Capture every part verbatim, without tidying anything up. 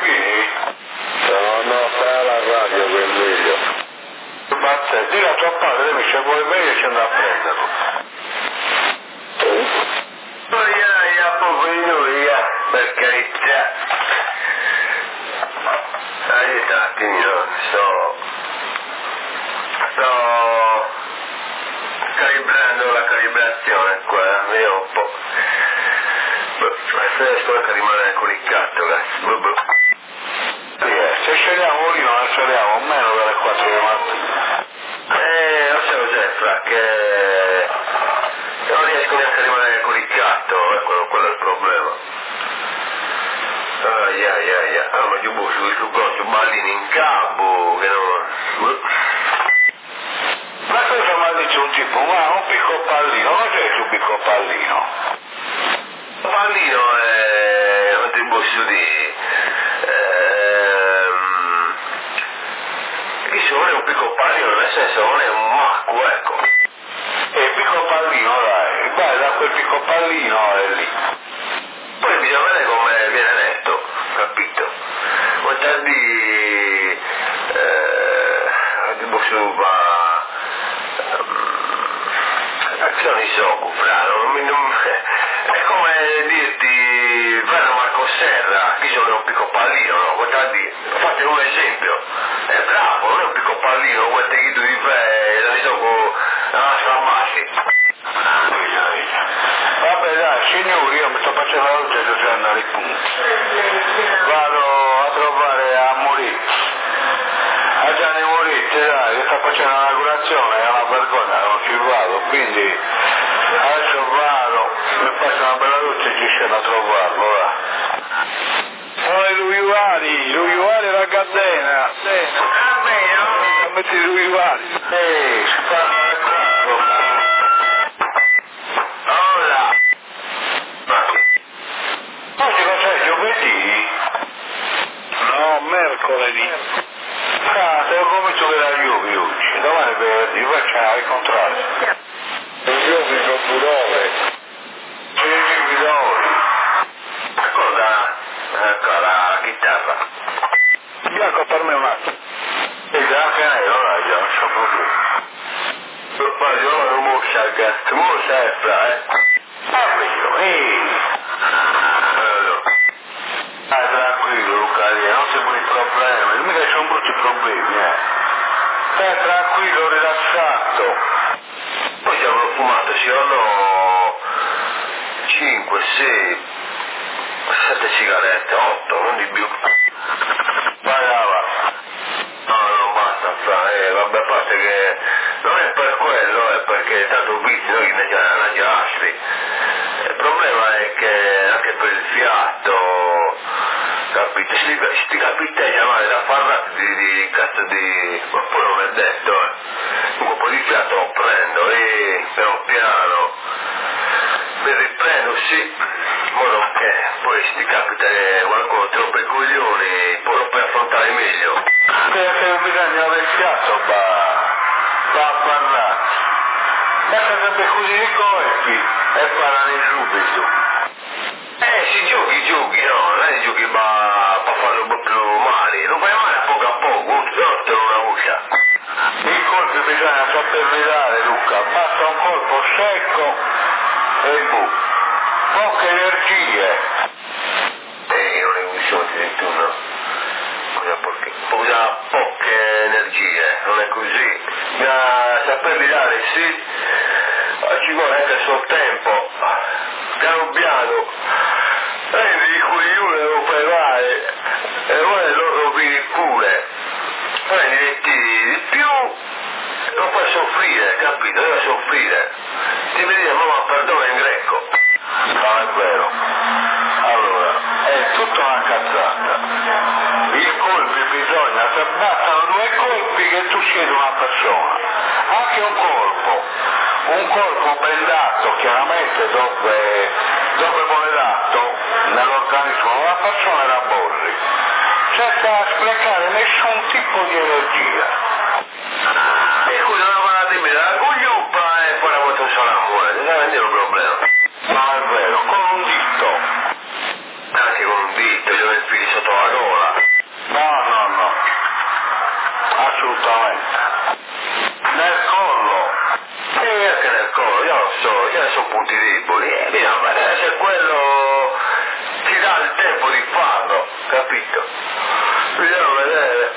qui? No, no, sta alla radio quel meglio. Basta, dì a tuo padre, mi c'è vuoi meglio e ci andrà a prenderlo. Oh, yeah, yeah, poverino, yeah, per carità. Aiutatemi, no, sto... sto... calibrando la calibrazione qua, vediamo un po'. Adesso che rimane colicato, cazzo. Se scegliamo lì non scegliamo meno delle quattro di mattina. Eh, non so cos'è, fra, che non riesco neanche a rimanere colicato, eh, quello, quello è il problema. Ah, yeah, yeah, yeah. Ah, ma io busso, il tuo ballini in capo, che non... Ma cosa mi ha detto un tipo, ma un piccolo pallino, cos'è su piccolo pallino? Un pallino è, non ti posso dire, ehm, che sono è un piccolo pallino, nel senso non è un macco, ecco. E il piccolo pallino, dai, vai da quel piccolo pallino è lì. Poi bisogna vedere come viene letto, capito? Vuol dire, eh, non posso va, che non so, comprare, non mi, non, è come dirti, fare un Marco Serra, che sono un piccolo pallino, no? Vuol dire, fate un esempio, è bravo, non è un piccolo pallino, vuol dire che tu ti fai, non so, con la farmacia. Vabbè dai, signori, io mi sto facendo la luce e devo andare in punto. Vado a trovare a Morizzi. A Gianni Morizzi, dai, io sto facendo l'inaugurazione, è una vergogna, non ci vado, quindi adesso vado, mi faccio una bella luce e ci scendo a trovarlo, va. Poi lui Vari, lui Vari la catena. Ah, beh, no? Metti lui Vari. Ehi, si parla da qua. Hola. Oggi cos'è, giovedì? No, mercoledì. Ah, te lo comincio per la Juve oggi. Domani è venerdì, facciamo il contrario. Il Juve con Budove. C'è il Juve da ora. Cosa? Ecco la chitarra. Bianco per me un attimo. E già anche lei, allora già, non c'è problema. Per fare io non moscia il gas, moscia è fra, eh. Ah, vero, ehi. Dai, tranquillo Luca, non si può i problemi, non mica sono brutti problemi, eh. Stai tranquillo, rilassato. Poi ci avrò fumato, ci hanno cinque, sei, sette sigarette, otto, non di più. Vai là, va. No, non basta, fra, eh, vabbè, a parte che non è per quello, è perché tanto vizi noi ne già giastri. Il problema è che anche per il fiato, capite, sti, sti capite chiamare da farla di, di cazzo di, ma poi non è detto, eh. Un po' di fiato lo prendo e piano piano mi riprendo, sì, in modo che poi sti capita che qualcuno ti rompe i coglioni, poi lo puoi affrontare meglio. Perché bisogna del fiato, va, va a parlare. Basta sempre così di colpi e parlano subito. Eh, si giochi, giochi, no, non è giochi ma per farlo un po' più male, lo fai male a poco a poco, un sorte una voce. I colpi bisogna saperli dare, Luca, basta un colpo secco e bu. Poche energie. Eh, non è un soldi di tu, no? Cosa perché? Usa poche energie, non è così. Bisogna saperli dare, sì, ma ci vuole anche il suo tempo. Piano piano, prendi i coglioni lo fai male e poi lo rovini pure. Prendi dei tiri di più, lo fai soffrire, capito? Deve soffrire. Ti vedi dire mamma perdono in greco. No, è vero. Allora, è tutta una cazzata. I colpi bisogna, se bastano due colpi che tu siedi una persona. Anche un colpo. Un colpo ben dato, chiaramente dove, dove vuole dato nell'organismo di una persona era borri. Senza sprecare nessun tipo di energia. E scusa, una parola di me, la coglioppa e poi la vuoi solo amore, non è un problema. No, è vero, con un dito. Anche con un dito, io mi fili sotto la gola. capito? Bisogna vedere.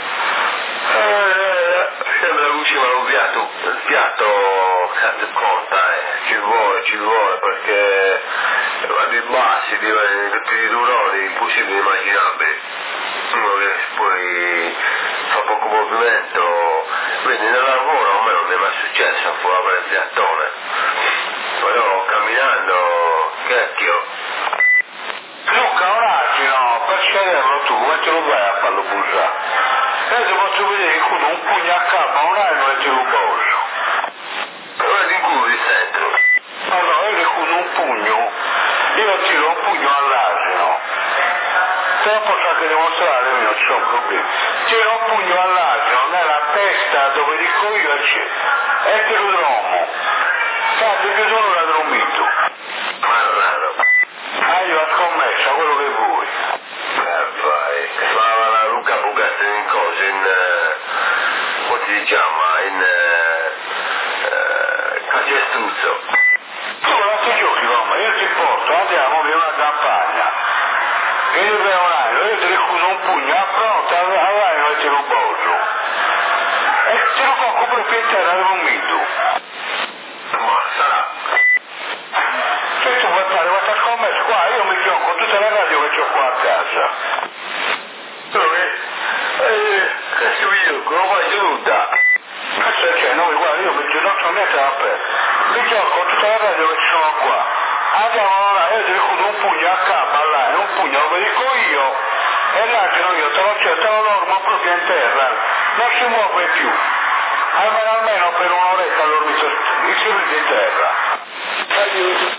Eh, sembra l'ultimo un piatto, il piatto cazzo conta, eh. Ci vuole, ci vuole, perché quando i bassi diventano più di duroni, impossibili immaginabili. Uno che poi fa poco movimento, quindi nel lavoro a me non mi è mai successo a fuori il piattone, però camminando, cacchio. Luca, un attimo, per sceglierlo tu, come te lo vai a farlo bussare? Io ti posso vedere che con un pugno a capo, un anno e te lo bosso. Guarda in culo di centro. Allora, io ti con un pugno, io tiro un pugno all'asino. Te lo posso anche dimostrare, io non c'ho problemi. Tiro un pugno all'asino nella testa dove dico io e te lo dromo. Tanto che sono un ladromito. Marrano. Ah, io ho scommesso quello che vuoi. Eh vai, fa la Luca Bugatti in cosa, in... Uh, come si chiama? In... Uh, uh, Cagestruzzo. Tu non ti giochi, mamma, io ti porto, andiamo per una campagna. E io per un anno, io ti ricuso un pugno, affronta, all'anno e te lo boso. E te lo cocco proprio in terra del vomito. Ma sarà. Se tu vuoi fare questa scommessa qua, io mi gioco tutta la radio che ho qua a casa. Dove? Eh, cazzo io, come lo fai tutta? Cazzo c'è, noi guarda, io mi non so niente da perdere. Mi gioco tutta la radio che ci sono qua. Andiamo là, io ti ricudo un pugno a capo là, e un pugno lo dico io, e l'altro io te lo c'è, te lo dormo proprio in terra, non si muove più. Almeno almeno per un'oretta dormito in seduto in terra. Aiuto.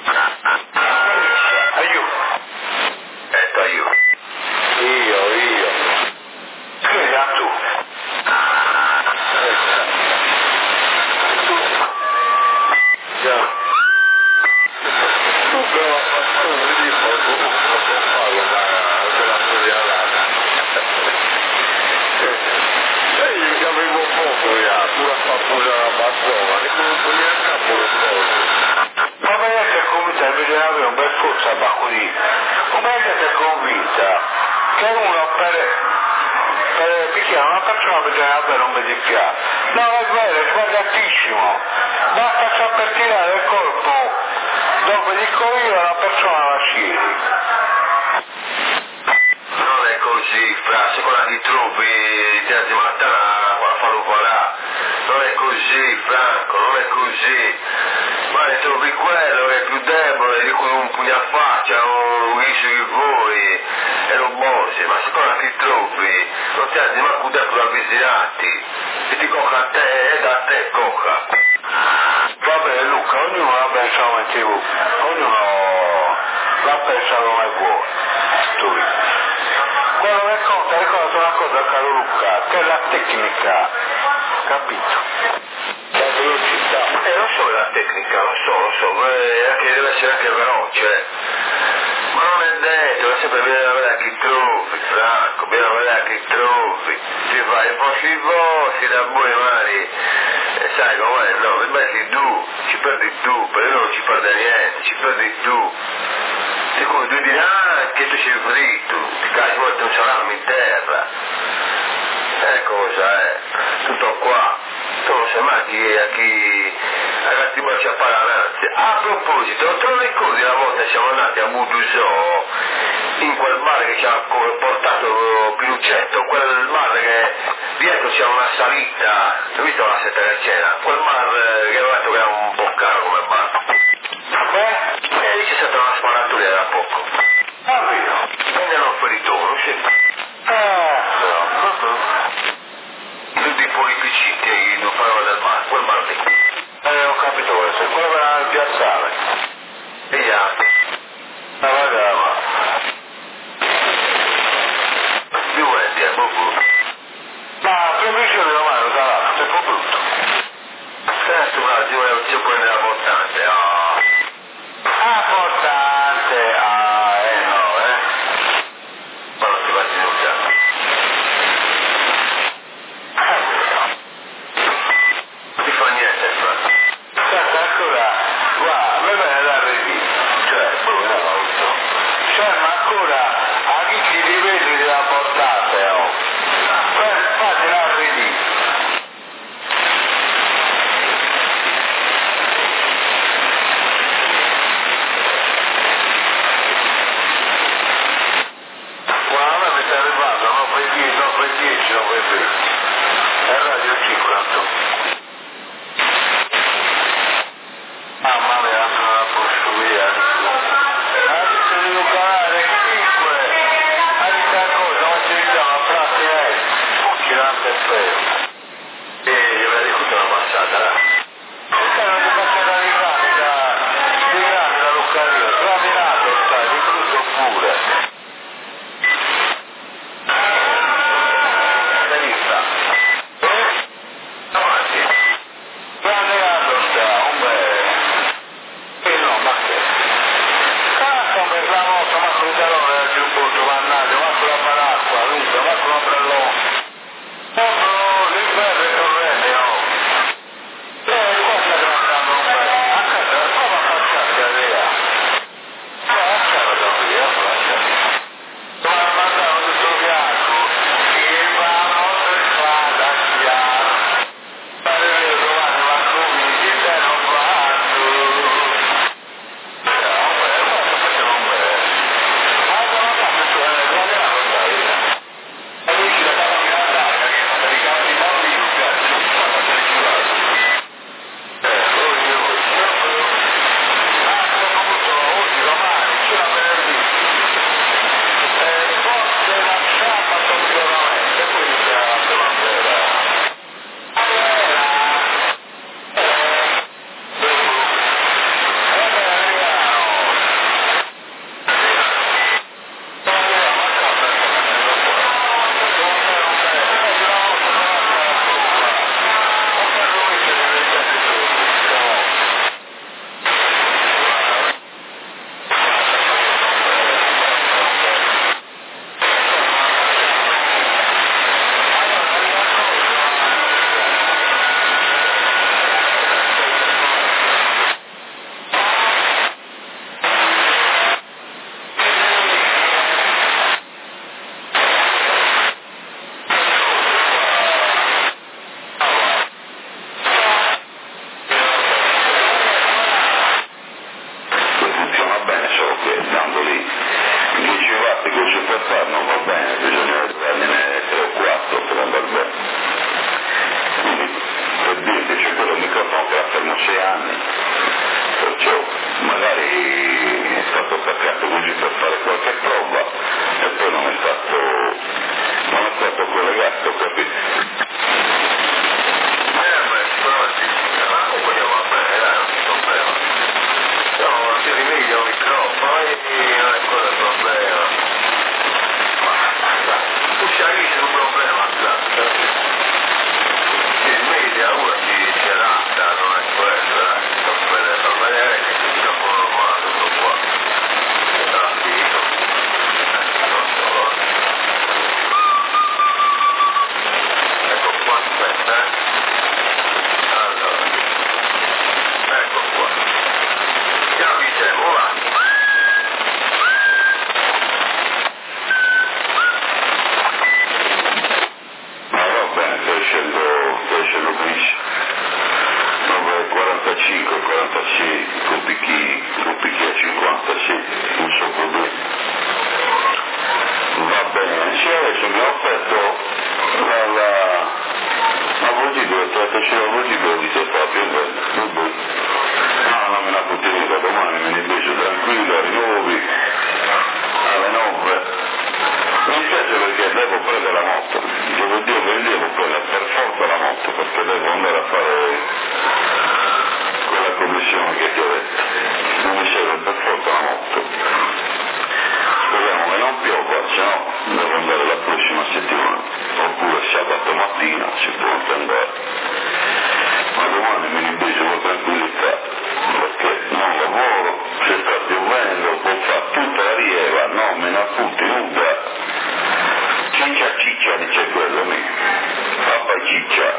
Aiuto. Ecco aiuto. Io, io. Scrivi a tu. Già. Avere un bel forza a Bacurì, come siete convinta che uno per, per picchiare una persona bisogna avere un bel diffiato? No, è vero, è sbagliatissimo, basta saper tirare il colpo dove dico io la persona la sciri. Non è così, fra, secondo ti trovi, ti anzi mattana a farlo là, non è così, Franco, non è così. Ma ne trovi quello che è più debole, di cui un pugno a faccia, un viso di voi, e lo bossi, ma secondo ti trovi, non ti anzi manco tempo da avvicinarti, e ti cocca a te, e da te cocca. Va bene Luca, ognuno la pensa come ti vuole, ognuno la pensa come vuole, tu. Quello che conta, ricorda una cosa caro Luca, che è la tecnica, capito? La velocità. Eh, non so la tecnica, lo so, lo so, eh, che deve essere anche veloce. Ma non è detto, è sempre bene avere a chi trovi, Franco, bene avere a chi trovi. Ti fai i vostri vostri da buone mani, e sai com'è, no, mi metti tu, ci perdi tu, perché io non ci perde niente, ci perdi tu. Secondo tu dici, ah, che tu sei fritto, ti cadi quanto un salame in terra. Eh, cosa è? Tutto qua. Tu non sai mai chi, a chi ragazzi ma ci apparananze. A proposito, non te lo ricordi la volta siamo andati a Budusò, in quel bar che ci ha portato Pinuccetto, quel bar che dietro c'è una salita, hai visto la setta del cena? Quel bar che avevo detto che era un po' caro come bar. Beh, e lì c'è stata una sparatura da poco. Ah, vero? E ne hanno ferito uno, sì. Eh, Tutti i politiciti non fanno del bar, quel bar lì. eh, ho capito questo, quello che era nel piazzale. E gli altri. Ma guarda, ma... Più volenti, è bubu. Ma previsione domani, sarà, è un po' brutto. Aspetta un attimo, ci prende la portante. tanto. Mamma mia, non la posso via. Adesso devo calare cinque. Altra cosa, oggi vediamo a frase lei. Girante e feo. E gli aveva detto una passata, là. Questa è una passata di grande, da, di grande da Luccarino. Gradinato sta, di brutto pure. Sinistra. Avanti. Grande lato sta, un bel. E no, ma che? Cazzo, un bel famoso, ma con il calore da giù punto, mannaggia, ma con la baracqua, lunga, ma con l'ombrellone. Oh no, l'inverno è torrente, no. Eh, qua sta grandando un bel. A casa, prova a facciarti a via. Ma lascialo da via, lascialo. Ma mandavo tutto bianco, che vanno per strada, chiaro. Pare vero, domani va come ti danno quando. Eh, un bel, guarda, facciamo un bel. Ma non lo faccio, cioè, guarda, non dai via. E lui ci la dava in larga, che fa dei campi bambini, cazzo, fa facere giurare. Eh, oi, oi, ah, sono avuto oggi, domani, c'è la venerdì. Eh, forse la sabato sicuramente, quindi sarà la primavera. Primavera! Eh, eh, eh, arriviamo. Funziona bene solo che stando lì dieci watt così per fare non va bene, bisogna darne tre o quattro per andare bene. Quindi per dirti c'è quello microfono che ha fermo sei anni, perciò magari è stato attaccato così per fare qualche prova e poi non è stato non è stato collegato, capito? Eh beh, però sì, ma comunque va bene, dai, non c'è problema. No, si rimiglia un microfono e non è quello il problema. Ma tu ci capisci un problema, Zazza? Si rimiglia, uno si, si adatta, non è quello, dai. Non vedere, non vedere che il microfono normale, tutto qua. Sarà finito. Eh, non so. Ecco qua, aspetta, eh. Allora. Ecco qua. Piano di tempo, va. Ma va bene, stai scendo, stai scendo qui. nove quarantacinque, quarantasei, coppichi, coppichi a cinquantasei, non so problemi. Va bene, sì, adesso mi ho offerto la, la, la Vogibio, trentacinque la Vogibio, di te fa più bene. No, non me la potevi da domani, me ne invece tranquillo, rinnovi alle nove. Mi spiace perché devo prendere la moto, devo dire che devo prendere per forza la moto perché devo andare a fare quella commissione che ti ho detto. Non mi serve per forza la moto. Speriamo che non piova, se no devo andare la prossima settimana, oppure sabato mattina si può anche andare. Ma domani mi invece con tranquillità, perché non lavoro, se sta piovendo, può fare tutta la rieva, no, me ne appunti nuda. Ciccia ciccia dice quello lì, papà ciccia.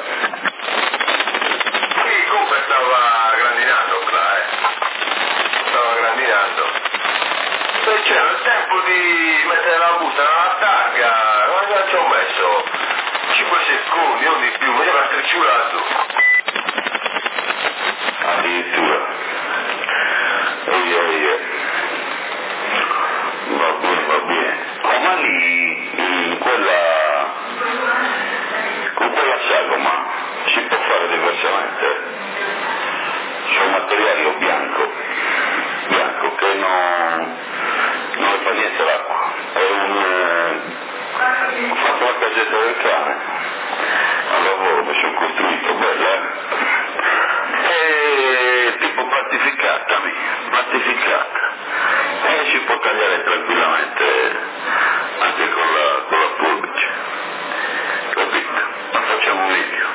Sì, comunque stava grandinando qua, eh. Stava grandinando. Se c'era il tempo di mettere la busta nella targa, la casetta del cane, al lavoro mi sono costruito, bella, eh? E tipo pattificata, pattificata, e si può tagliare tranquillamente anche con la, con la forbice, capito? Ma facciamo un video,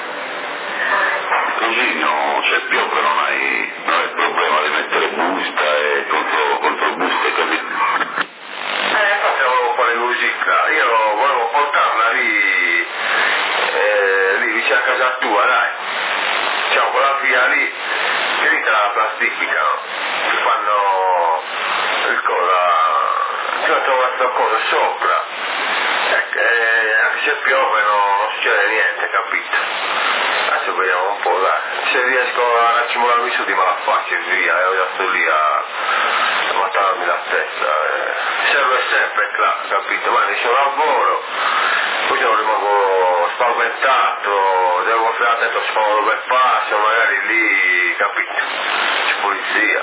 così no, se piove non hai, non hai il problema di mettere busta e contro, contro buste, capito? Eh, infatti volevo fare così, cara. Io volevo portarla lì, eh, lì vicino a casa tua, dai. Diciamo, quella via lì, che lì te la plastificano, ti fanno il cola, ti mettono questa cosa sopra, ecco, e anche se piove no, non succede niente, capito? Adesso vediamo un po', dai. Se riesco a raccimolarmi su di me la faccio e via, e ho già sto lì a, a mattarmi la testa, eh. Serve sempre, capito? Ma dice lavoro, poi io rimango spaventato, devo stare attento a spavento dove passo, magari lì, capito? C'è polizia.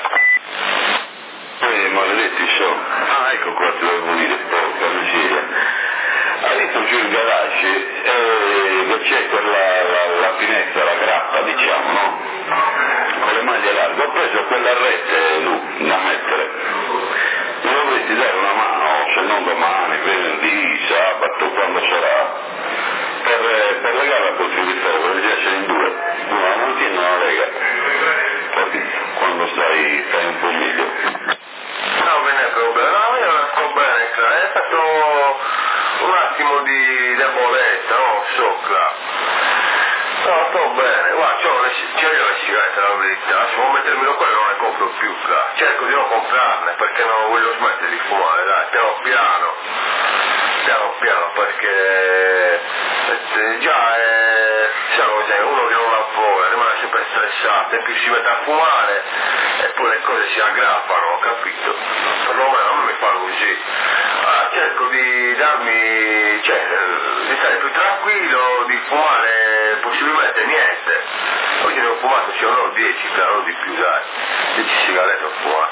Poi maledetti sono. Ah, ecco qua ti devo dire, porca miseria. Hai visto giù il garage, eh, che c'è quella, la, la finestra, la grappa, diciamo, no? Con le maglie larghe. Ho preso quella rete, lui, da mettere. Mi dovresti dare una mano, se non domani, venerdì, sabato, quando sarà, per, per legarla col filo, perché essere in due, una la mattina e una lega, capito? Quando stai, stai un po' meglio. No, bene, problema, no, io non sto bene, cara. È stato un attimo di debolezza, no, so, cara. No, sto bene, guarda, c'ho le, c'ho io le sigarette, la verità, se vuoi mettermi quello non le compro più, cara. Cerco di non comprarne, perché non voglio smettere di fumare, dai, piano piano, piano piano, perché eh, già è, sai cos'è, uno che non lavora, rimane sempre stressato, e più si mette a fumare, e poi le cose si aggrappano, capito? Perlomeno non mi fa così. Allora, cerco di darmi, cioè, di stare più tranquillo, di fumare possibilmente niente. Oggi ne ho fumato, cioè non dieci, però di più, dai, dieci sigarette ho fumato.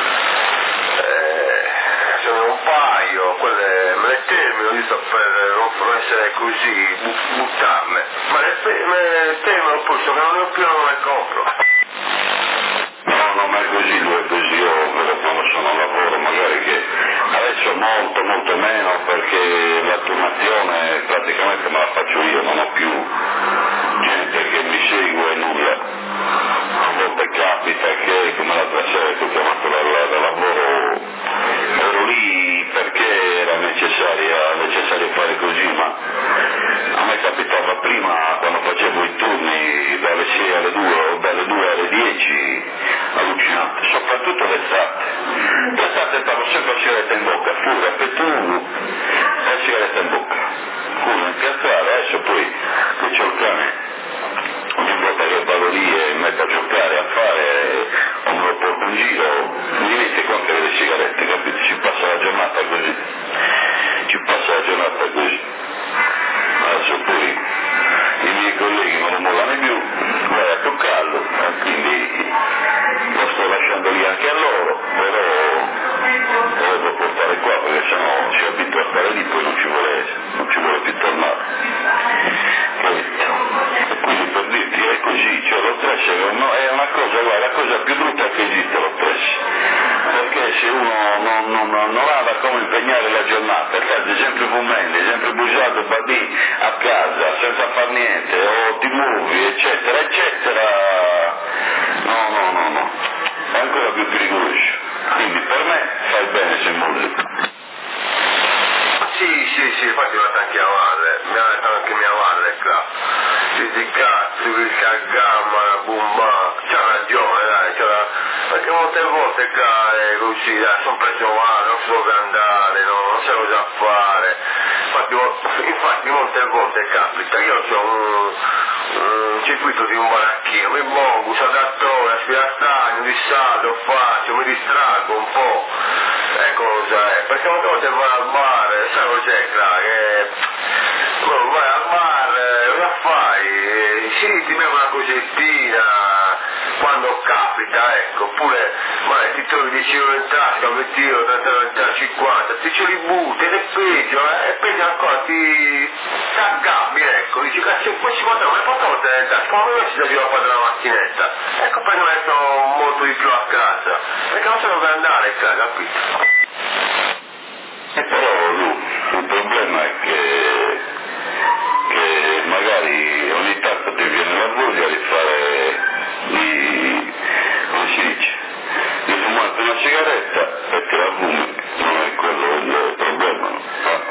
Eh, sono un paio, quelle me le termino, giusto per non essere così, buttarle. Ma le, me le termino poi, so che non ne ho più, non le compro. No, non è così, lui è così, io vedo quando sono a lavoro, magari che adesso molto molto meno perché la turnazione praticamente me la faccio io, non ho più gente che mi segue, nulla. A volte capita che come l'altra sera che ho chiamato da, da lavoro, ero lì perché era necessaria, necessario fare così, ma a me capitava prima quando facevo i turni dalle sei alle due o dalle due alle dieci, allucinante, soprattutto l'estate. L'estate stavo sempre a sigaretta in bocca, fuga, petugno, e sigaretta in bocca. Fuga in piazzale, adesso poi che c'ho il cane, ogni volta che vado lì e mi metto a giocare, a fare, o me lo porto in giro, mi mette qua anche le sigarette, capito? Ci passa la giornata così, ci passa la giornata così. Adesso poi i miei colleghi non lo mollano più, vai a toccarlo, quindi lo sto lasciando lì anche a loro, però lo devo portare qua perché sennò si abitua a stare lì, poi non ci vuole, non ci vuole più tornare. E quindi per dirti è così, cioè lo stress è una cosa, guarda, la cosa più brutta che esiste lo stress, perché se uno non, non, non ha da come impegnare la giornata, cazzo, sempre fumando, sempre bugiato, badì a casa, senza far niente, o ti muovi, eccetera, eccetera, no, no, no, no, è ancora più pericoloso, quindi per me fai bene se molli. Sì, sì, sì, infatti mi ha detto anche mia madre, mi ha detto anche mia madre, qua. Di cazzo, che cagama, la bomba, c'ha ragione, dai, c'ha la... perché molte volte qua è così, dai, sono preso male, non so dove andare, no, non so cosa fare. Infatti, infatti molte volte capita, io ho un, un circuito di un baracchino, mi muovo, uso adattore, aspirastagno, di saldo, faccio, mi distraggo un po'. E cosa è? Perché molte volte vai al bar, sai cos'è, là, che oh, vai al bar, cosa fai? Sì, ti bevi una cosettina quando capita, ecco, oppure vai, ti trovi dieci euro in tasca, venti euro, trenta euro in tasca, cinquanta, ti ce li butti ed è peggio, eh? È peggio ancora, ti inattaccabili, ecco, dici che se poi ci portano le portate nel tasca, ma noi ci dobbiamo fare la macchinetta, ecco perché metto molto di più a casa, perché non so dove andare, capito? E però Lu, il problema è che, che magari ogni tanto ti viene la voglia di fare, di, come si dice, di fumare una sigaretta e te la fumi, non è quello il problema, no?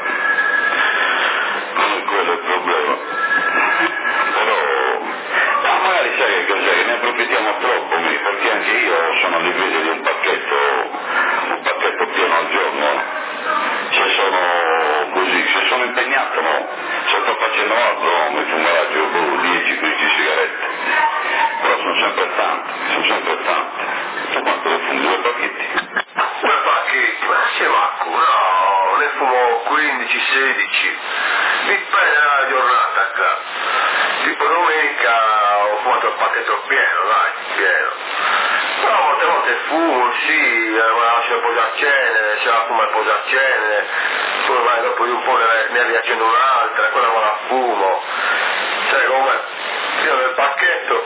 Non è quello il problema. Però, no, magari sai che cos'è, che ne approfittiamo troppo, perché anche io sono a difesa di un pacchetto, un pacchetto pieno al giorno. Se sono così, se sono impegnato no, se sto facendo altro mi fumerà giù dieci quindici sigarette, però sono sempre tante, sono sempre tante. Tu quanto le fumi? Due pacchetti? Due pacchetti, ma se vacco, no, ne fumo quindici sedici, dipende dalla giornata qua. Tipo domenica ho fumato il pacchetto pieno, dai, pieno. Però molte volte fumo, sì, me la lascio il posacenere, se la fumo il posacenere, poi vai dopo di un po' ne, ne riaccendo un'altra, quella me la fumo. Sai come? Io nel pacchetto,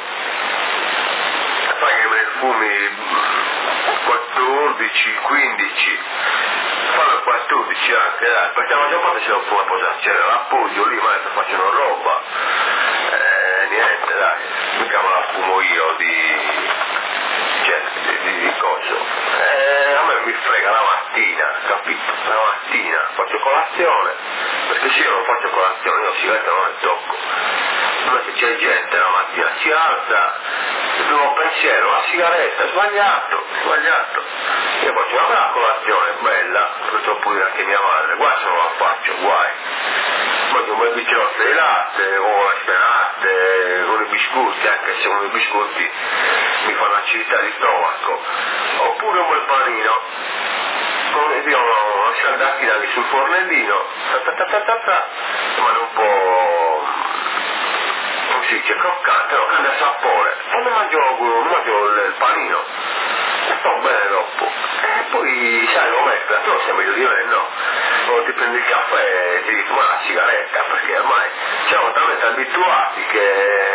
fai che me ne fumi quattordici, quindici, fanno quattordici anche, dai, perché la maggior parte se non fuma il posacenere, l'appoggio lì, ma sto facendo roba. Eh, niente, dai, mica me la fumo io di... Cioè, di, di, di coso. Eh, a me mi frega la mattina, capito? La mattina faccio colazione, perché se io non faccio colazione io sigaretta non ne tocco. Invece c'è gente la mattina si alza, il primo pensiero, la sigaretta, sbagliato, sbagliato. Io faccio una bella colazione, bella, potrò pure anche mia madre, guarda se non la faccio, guai. Poi un bel bicchiotto di latte, o la sperate, con i biscotti, anche se con i biscotti mi fanno acidità di stomaco, oppure un bel panino, con io ho scaldati da lì sul fornellino, ta ta ta ta ta ta, ma un po', come si dice, croccante, no, cambia sapore, e mi mangio, mi mangio il panino, e sto bene dopo, e poi sai lo metto, tu sei meglio di me, no? Quando ti prendi il caffè e ti fuma la sigaretta, perché ormai siamo talmente abituati che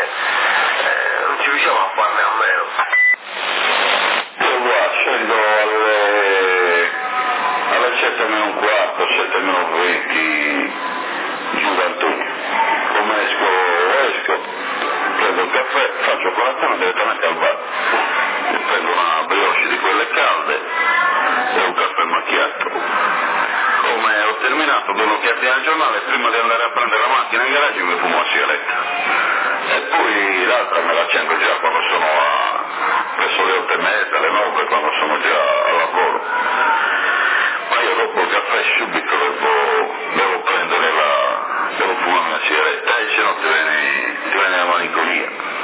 eh, non ci riusciamo a farne a meno. Io qua scendo alle, alle sette meno un quarto, sette meno venti giù da Antonio. Come esco, esco, prendo il caffè, faccio colazione direttamente al bar. Prendo una brioche di quelle calde e un caffè macchiato. Come ho terminato, do un'occhiatina al giornale, prima di andare a prendere la macchina in garage mi fumo la sigaretta. E poi l'altra me la accendo già quando sono a, verso le otto e mezza, le nove, quando sono già a lavoro. Ma io dopo il caffè subito devo, devo prendere la, devo fumare una sigaretta e se no ti viene, ti viene la malinconia.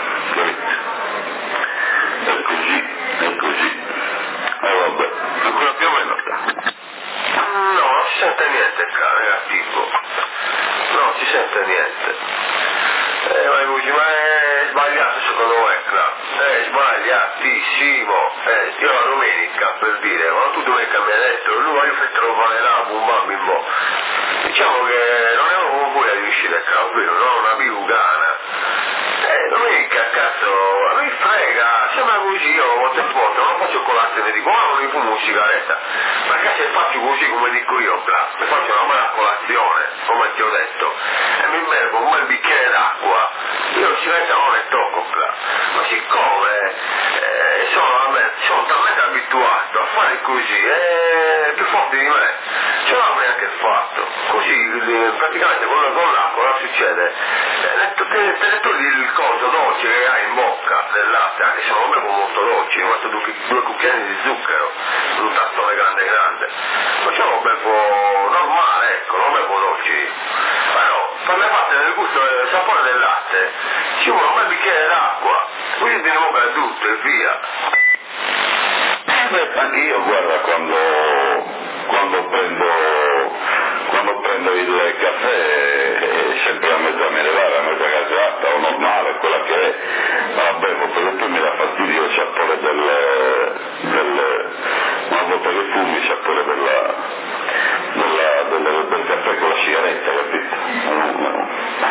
È così, è così. E eh, vabbè, ancora più o meno sta. No, non si sente niente qua, negativo. No, non si sente niente. Eh, ma dici, ma è sbagliato secondo me qua. È sbagliatissimo. Eh, io la domenica, per dire, quando tu domenica mi hai detto, lui voglio fartelo fare là, bum bam bim bom. Diciamo che non avevo voglia di uscire qua, ovvero, no? Una biugana. Eh, domenica, cazzo, mi frega, sembra così, io molte volte non faccio colazione, dico, ma non mi fumo una sigaretta, perché se faccio così come dico io, bla, mi faccio una bella colazione, come ti ho detto, e mi bevo un bel bicchiere d'acqua, io la sigaretta non ne tocco, bla, ma siccome eh, sono, sono talmente abituato a fare così, è più forte di me, ce l'ho neanche fatto, così praticamente con, con l'acqua cosa succede? Eh, te, te, te ne togli il coso dolce che hai in bocca del latte, anche se non lo bevo molto dolce, mi metto due, due cucchiaini di zucchero, un tazzone grande grande, perciò lo bevo normale, ecco, non bevo dolci, però per le fatte del gusto del sapore del latte ci vuole un bel bicchiere d'acqua, quindi di nuovo è tutto e via. Beh, anche io guarda quando, quando prendo quando prendo il caffè è sempre a mezza melevara, a mezza gazzata o normale, quella che è, ma la bevo perché poi mi dà fastidio il sapore del, del una volta che fumi il sapore della, della, della, del caffè con la sigaretta, capito? No, no.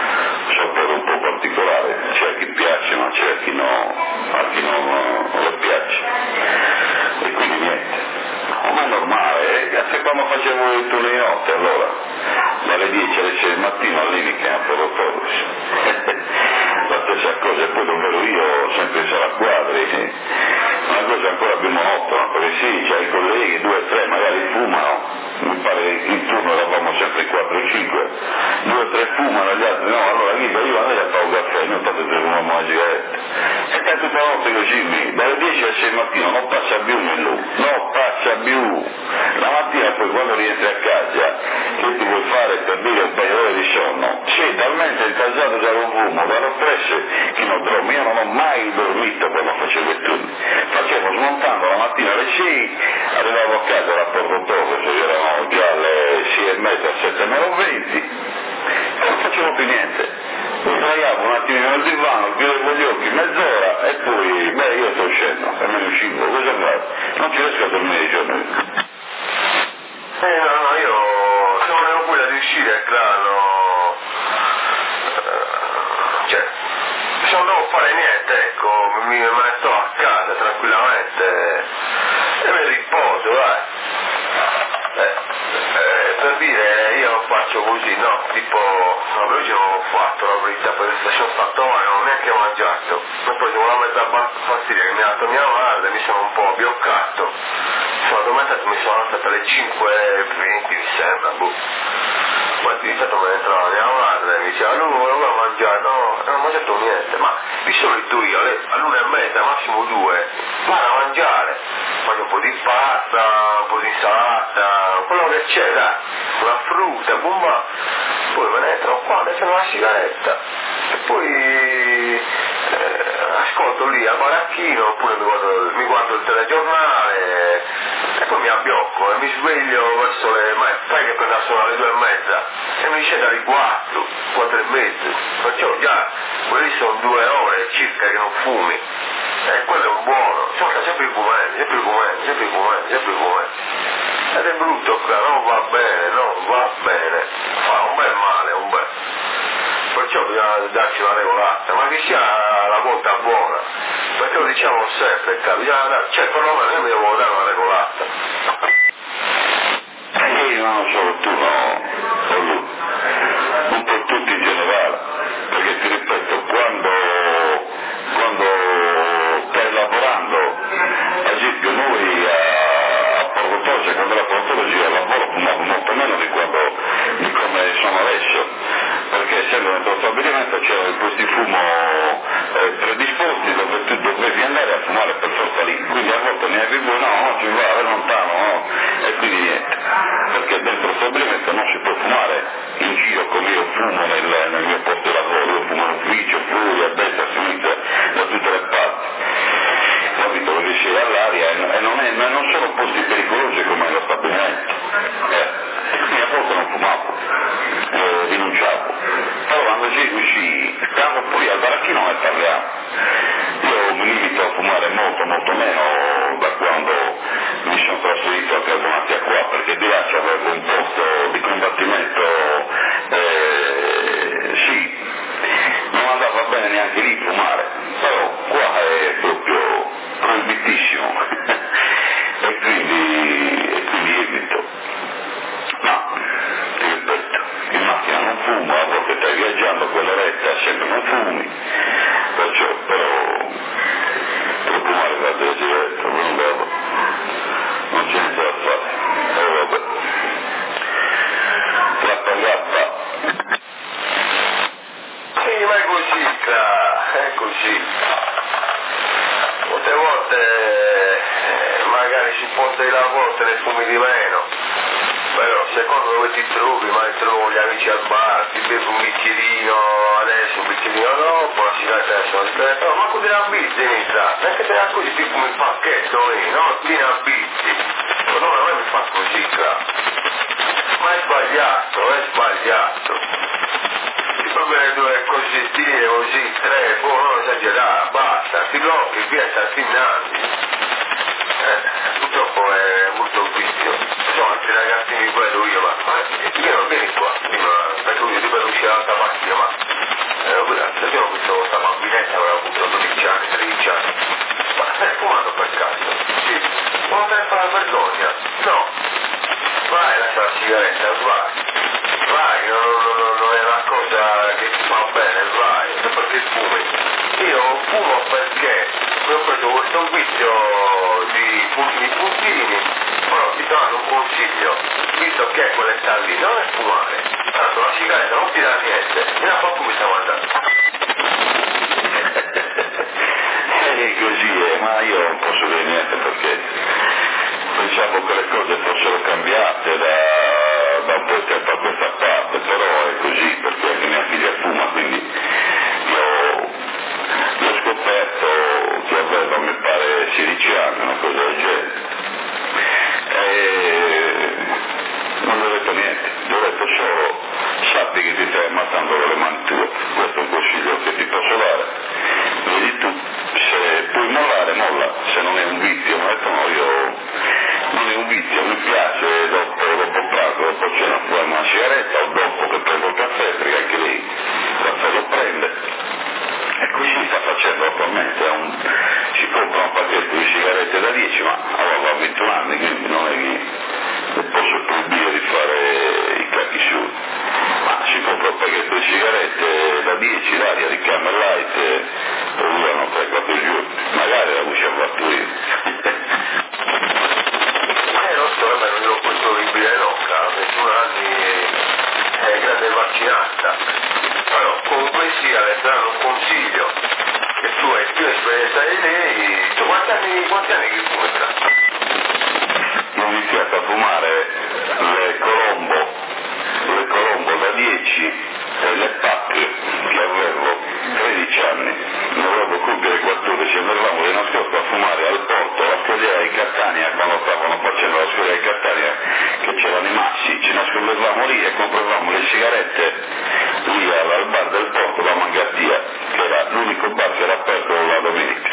facevo il turno di notte allora, dalle dieci alle sei del mattino all'Inica a Porto la stessa cosa, e poi dove ero io sempre in sala quadri, una cosa ancora più monotona, perché sì, c'hai i colleghi, due o tre magari fumano, mi pare che in turno eravamo sempre quattro o cinque, due o tre fumano, gli altri no, allora Guido io andai a fare un caffè, noi fate tre fumamo una sigaretta, e che tutta la notte così, mi, dalle dieci alle sei del mattino non passa più Milù, non passa più, la mattina poi quando rientri a casa, che ti vuoi fare per dire un paio d'ore di sonno, sei talmente incasato dallo fumo, dallo stress, che non dormi, io non ho mai dormito quando facevo i turni, facevo smontando la mattina alle sei, arrivavo a casa alla Porto Torre, se erano già alle sei e mezza, sette meno venti, e non facevo più niente, mi sdraiavo un attimino nel divano, chiudevo gli occhi mezz'ora e poi, beh io sto scendo e me ne uscivo, cosa fare? Non ci riesco a dormire i giorni. Eh no, no, io sono nemmeno quella di uscire, claro, eh, cioè, se non devo fare niente, ecco, mi metto a casa tranquillamente e mi riposo, dai. Eh, eh, per dire, io faccio così, no, tipo, no, oggi non ho fatto la verità, perché se sono stato male, non ho neanche mangiato, e poi c'è una mezza pastiglia che mi ha dato mia madre, mi sono un po' abbioccato, sono addormentato, mi sono alzato alle cinque e venti, mi sembra, boh. Poi di fatto me ne entrava mia madre e mi diceva, allora non vuoi mangiare? No, non ho mangiato niente, ma di solito io alle, all'una e mezza, massimo due, vado a mangiare, mangio un po' di pasta, un po' di insalata, quello che c'è, dai, una frutta, bomba, poi me ne entro qua, mi faccio una sigaretta, e poi eh, ascolto lì al baracchino, oppure mi guardo, mi guardo il telegiornale, e poi mi abbiocco e mi sveglio verso le, ma fai che per sono alle due e mezza, e mi scende alle quattro, quattro e mezzo, perciò già, quelli sono due ore circa che non fumi, e quello è un buono, insomma sempre fumando, sempre fumando, sempre fumando, sempre fumando, ed è brutto qua, non va bene, non va bene, fa un bel male, un bel, perciò bisogna darci una regolata, ma che sia la volta buona, perché lo diciamo sempre, bisogna dare, cioè perlomeno io mi devo dare una regolata. Io non solo tu, no, solo un po' tutti in generale, perché ti ripeto, quando, quando stai lavorando, ad esempio noi a, a Porto Torre, quando era Porto Torre io lavoro fumavo molto meno di, quando, di come sono adesso, perché essendo nel tuo stabilimento c'erano questi fumo eh, predisposti dove tu dovevi andare a fumare per forza lì, quindi a volte ne arrivo, no, no, ci va, è lontano, no, e quindi niente, perché dentro lo stabilimento non si può fumare in giro come io fumo nel, nel mio posto di lavoro, io fumo in ufficio, fuori, a destra, a sinistra, da tutte le parti, capito? Perché sei all'aria e non, è, non sono posti pericolosi come lo stabilimento, eh, e quindi a volte non fumavo, eh, rinunciavo, però quando si riuscì, quando poi al baracchino ne parliamo, io mi limito a fumare molto molto meno da quando mi sono trasferito a Casamatia qua, perché di là c'avevo un posto di combattimento, eh, sì, non andava bene neanche lì fumare, però qua è proprio proibitissimo e quindi, e quindi evito. No, ti ripeto, in macchina non fumo, a volte stai viaggiando quell'oretta sempre non fumi, perciò però per fumare la della sigaretta non devo, non c'è niente da fare, e vabbè, grappa grappa. Sì, ma è così, è così. Molte volte eh, magari sul posto di lavoro te ne fumi di meno, però secondo dove ti trovi, magari trovo gli amici al bar, ti bevi un bicchierino adesso, un bicchierino dopo, la sigaretta adesso non ti prende, però manco te la bizzi inizia, neanche te la così, ti fumi il pacchetto lì, no? Ti ne abbizzi, no, a me mi fa così, claro. Ma è sbagliato, è sbagliato. Proprio le due cosine così, tre, boh, non esagerare, basta, ti blocchi, via, sta innanzi. Eh, purtroppo è molto un vizio. Sono altri ragazzi mi vedo io, ma, ma io non vieni qua, prima, perché io ti vedo uscire l'altra mattina, ma eh, io ho visto questa bambinetta, aveva avuto dodici anni, tredici anni. Ma stai fumando per caso? Sì. Non stai a fare la vergogna? No. Vai, la passa la sigaretta, vai, vai, non, non, non è una cosa che ti fa bene, vai, perché fumi? Io fumo perché ho preso questo vizio di puntini puntini, però ti do un consiglio, visto che quella sta lì, non è fumare, tanto la sigaretta non ti dà niente, e la fa tu mi sta mandando. E così è, ma io non posso dire niente perché pensavo che le cose fossero cambiate da, da un po' di tempo a questa parte, però è così perché anche mia figlia fuma, quindi io l'ho scoperto che aveva, mi pare, sedici anni, una cosa del genere. E non le ho detto niente, le ho detto solo sappi che ti stai ammazzando con le mani tue, questo è un consiglio che ti posso dare. Vedi tu, se puoi mollare, molla, se non è un vizio, ma ho detto no, io non è un vizio, mi piace dopo, dopo pranzo, dopo cena fumo una sigaretta o dopo che prendo il caffè, perché anche lei il caffè lo prende. E così sta facendo attualmente, un, si compra un pacchetto di sigarette da dieci, ma aveva ventuno anni, quindi non è che le posso proibire di fare i cacchi su. Ma si compra un pacchetto di sigarette da dieci, l'aria di Camel Light, e lo usano tre quattro giorni, magari la luce ha fatto io. Eh non so, vabbè, non glielo posso proibire nocca, a ventuno anni è grande vaccinata, però comunque sia le daranno un consiglio, che tu hai più esperienza di lei, tu quanti anni, quanti anni che fumi? Ho iniziato a fumare le Colombo, le Colombo da dieci e le Pac che avevo tredici anni, ne volevo compiere quattordici, andavamo di nascosto a fumare al porto, alla scogliera di Catania, quando stavano facendo la scogliera di Catania, che c'erano i massi, ci nascondevamo lì e compravamo le sigarette lì al bar del porto da Mangattia, che era l'unico bar che era aperto la domenica.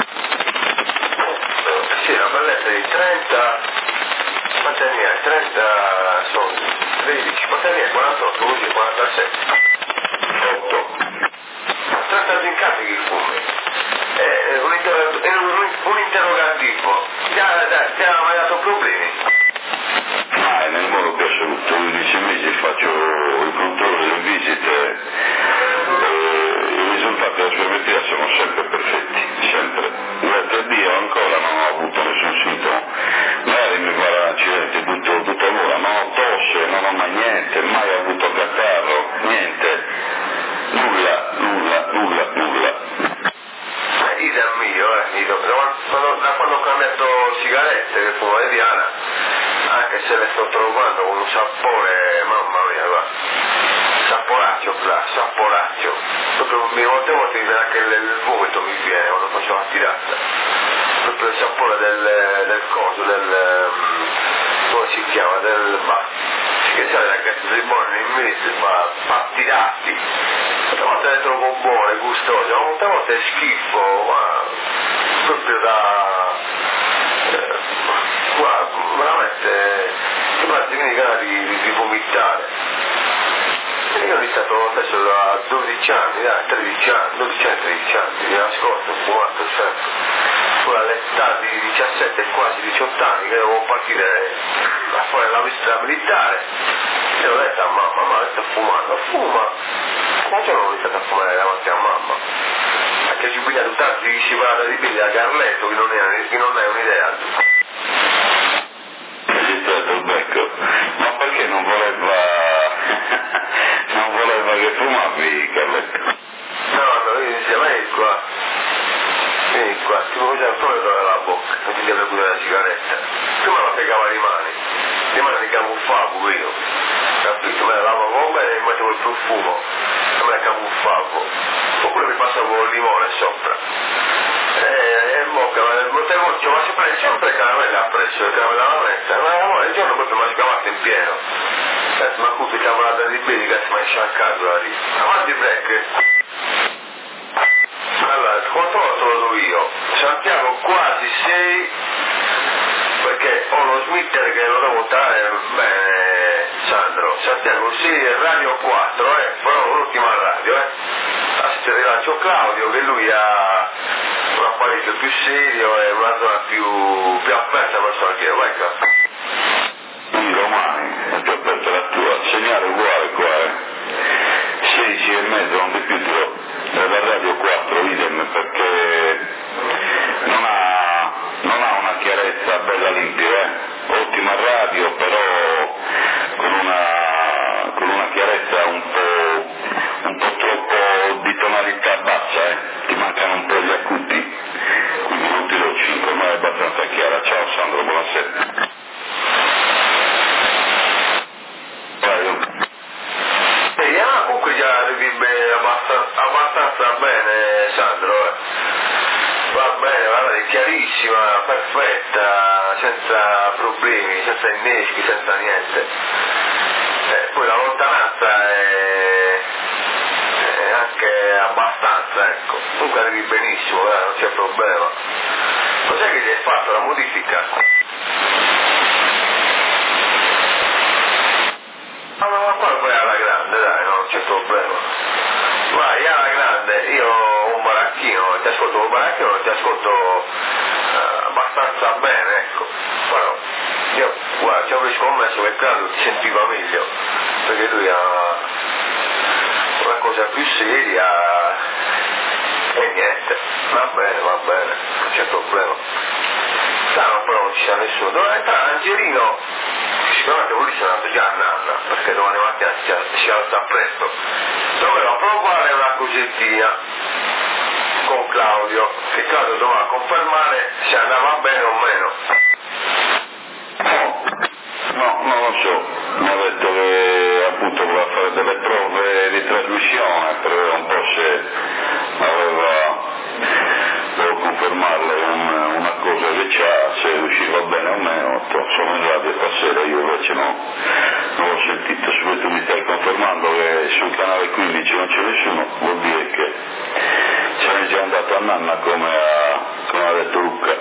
Sì, una bellezza di trenta, quanti anni hai? trenta, sono tredici, quanti anni hai? quarantotto, così, quarantasette. otto. trenta anni in casa che fumi. È un, interrog- è un, un interrogativo. Ti ha, ti ha mai dato problemi? Ma è nel modo più assoluto, io dieci mesi faccio il controllo delle visite e i risultati della sua metria sono sempre perfetti, sempre. Grazie a Dio ancora non ho avuto nessun sintomo, magari mi farà accidenti tutto, tutto l'ora, non ho tosse, non ho mai niente, mai avuto catarro, niente, nulla, nulla, nulla, nulla. Eh, idem mio, eh, idem. Da quando, da quando ho cambiato sigarette che fumo di Diana, anche se le sto trovando con un sapore, mamma mia, guarda, saporaccio, saporaccio, proprio mi molte volte mi viene anche il, il vomito mi viene quando faccio la tirata, proprio il sapore del, del coso, del, come si chiama, del, ma, che sai ragazzi, dei buoni in mezzo, ma fatti dati, molte volte le trovo buone, gustose, ma molte volte è schifo, ma proprio da, eh, guarda, veramente, sembra di venire di, di, di vomitare. Io ho iniziato adesso da dodici anni, da tredici anni, dodici anni, tredici anni, di nascosto, ho fumato sempre. Poi all'età di diciassette, quasi diciotto anni, che dovevo partire a fare la visita militare, e ho detto a mamma, ma sto fumando, fuma. Un giorno ho iniziato a fumare davanti a mamma, perché ci ho pigliato tanti scivolate di piglia a Carletto, che non è, che non è un'idea. Gli stato il becco, ma perché non voleva non voleva che fumavi, Carletto? No, no, io dicevo, vieni qua, vieni qua, ti faceva il fuoco dalla bocca, non ti deve pure la sigaretta. Prima la piegava le mani, le mani le camuffavo io, capito? Me la lavavo bene e mi mettevo il profumo, e me la camuffavo, oppure mi passavo il limone sopra. E in bocca, molte volte, ma si prende sempre caramella appresso, le caramella alla messa, ma il giorno proprio mi ha scavato in pieno. Ma appunto ci avevo la di bene che si mi è sciancato da lì. Avanti break. Allora, il controllo te lo do io. Santiago quasi sei, perché ho lo smitter che lo devo dare bene, Sandro. Santiago sei, radio quattro, eh, però l'ultima radio, eh. Adesso ti rilascio Claudio, che lui ha un apparecchio più serio e una zona più, più aperta per suonare. Vai qua. I romani, segnale uguale qua, eh. sedici e mezzo, non di più, dirò. La radio quattro, idem, perché non ha, non ha una chiarezza bella limpida, eh. Ottima radio, però con una, con una chiarezza un po', un po' troppo di tonalità bassa, eh. Ti mancano un po' gli acuti, quindi non ti do cinque, ma è abbastanza chiara. Ciao Sandro, buonasera. Abbastanza bene Sandro, eh. Va bene, guarda, è chiarissima, perfetta, senza problemi, senza inneschi, senza niente. Eh, poi la lontananza è, è anche abbastanza, ecco. Comunque arrivi benissimo, guarda, non c'è problema. Cos'è che gli hai fatto la modifica? Ma, ma qua poi alla grande, dai, non c'è problema. Vai alla grande, io ho un baracchino, ti ascolto un baracchino, ti ascolto uh, abbastanza bene, ecco. Però io guarda, ci avrei scommesso che Claudio ti sentiva meglio, perché lui ha una cosa più seria e niente, va bene, va bene, non c'è problema. Strano però non ci sia nessuno, doveva entrare Angelino, sicuramente lui si è andato già a nanna, perché domani mattina si, si alza presto. Doveva provare una cosettina con Claudio, che Claudio doveva confermare se andava bene o meno. No, no, non lo so, mi ha detto che appunto voleva fare delle prove di trasmissione per vedere un po' se aveva, devo confermarle un, una cosa che c'ha, se usciva bene o meno. Sono in radio stasera, io invece no, non l'ho sentito. Se tu mi stai confermando che sul canale quindici non c'è nessuno, vuol dire che se n'è già andato a nanna, come ha, come ha detto Luca.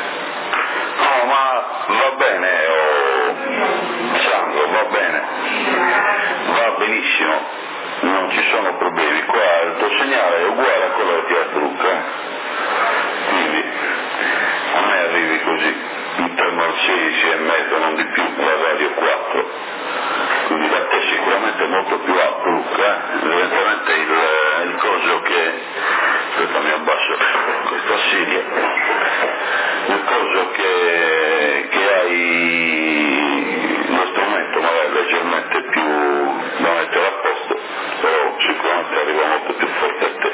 No, ma va bene, oh, Sandro, va bene, va benissimo, non ci sono problemi. Qua il tuo segnale è uguale a quello che ti ha detto Luca, eh? Quindi a me arrivi così, intorno al sedici e mezzo, non di più, la radio quattro, quindi da te sicuramente molto più alto, Luca, eh? Evidentemente il, il coso che, aspetta mi abbasso questa sedia, il coso che, che hai, lo strumento magari leggermente più da mettere a posto, però sicuramente arriva molto più forte a te.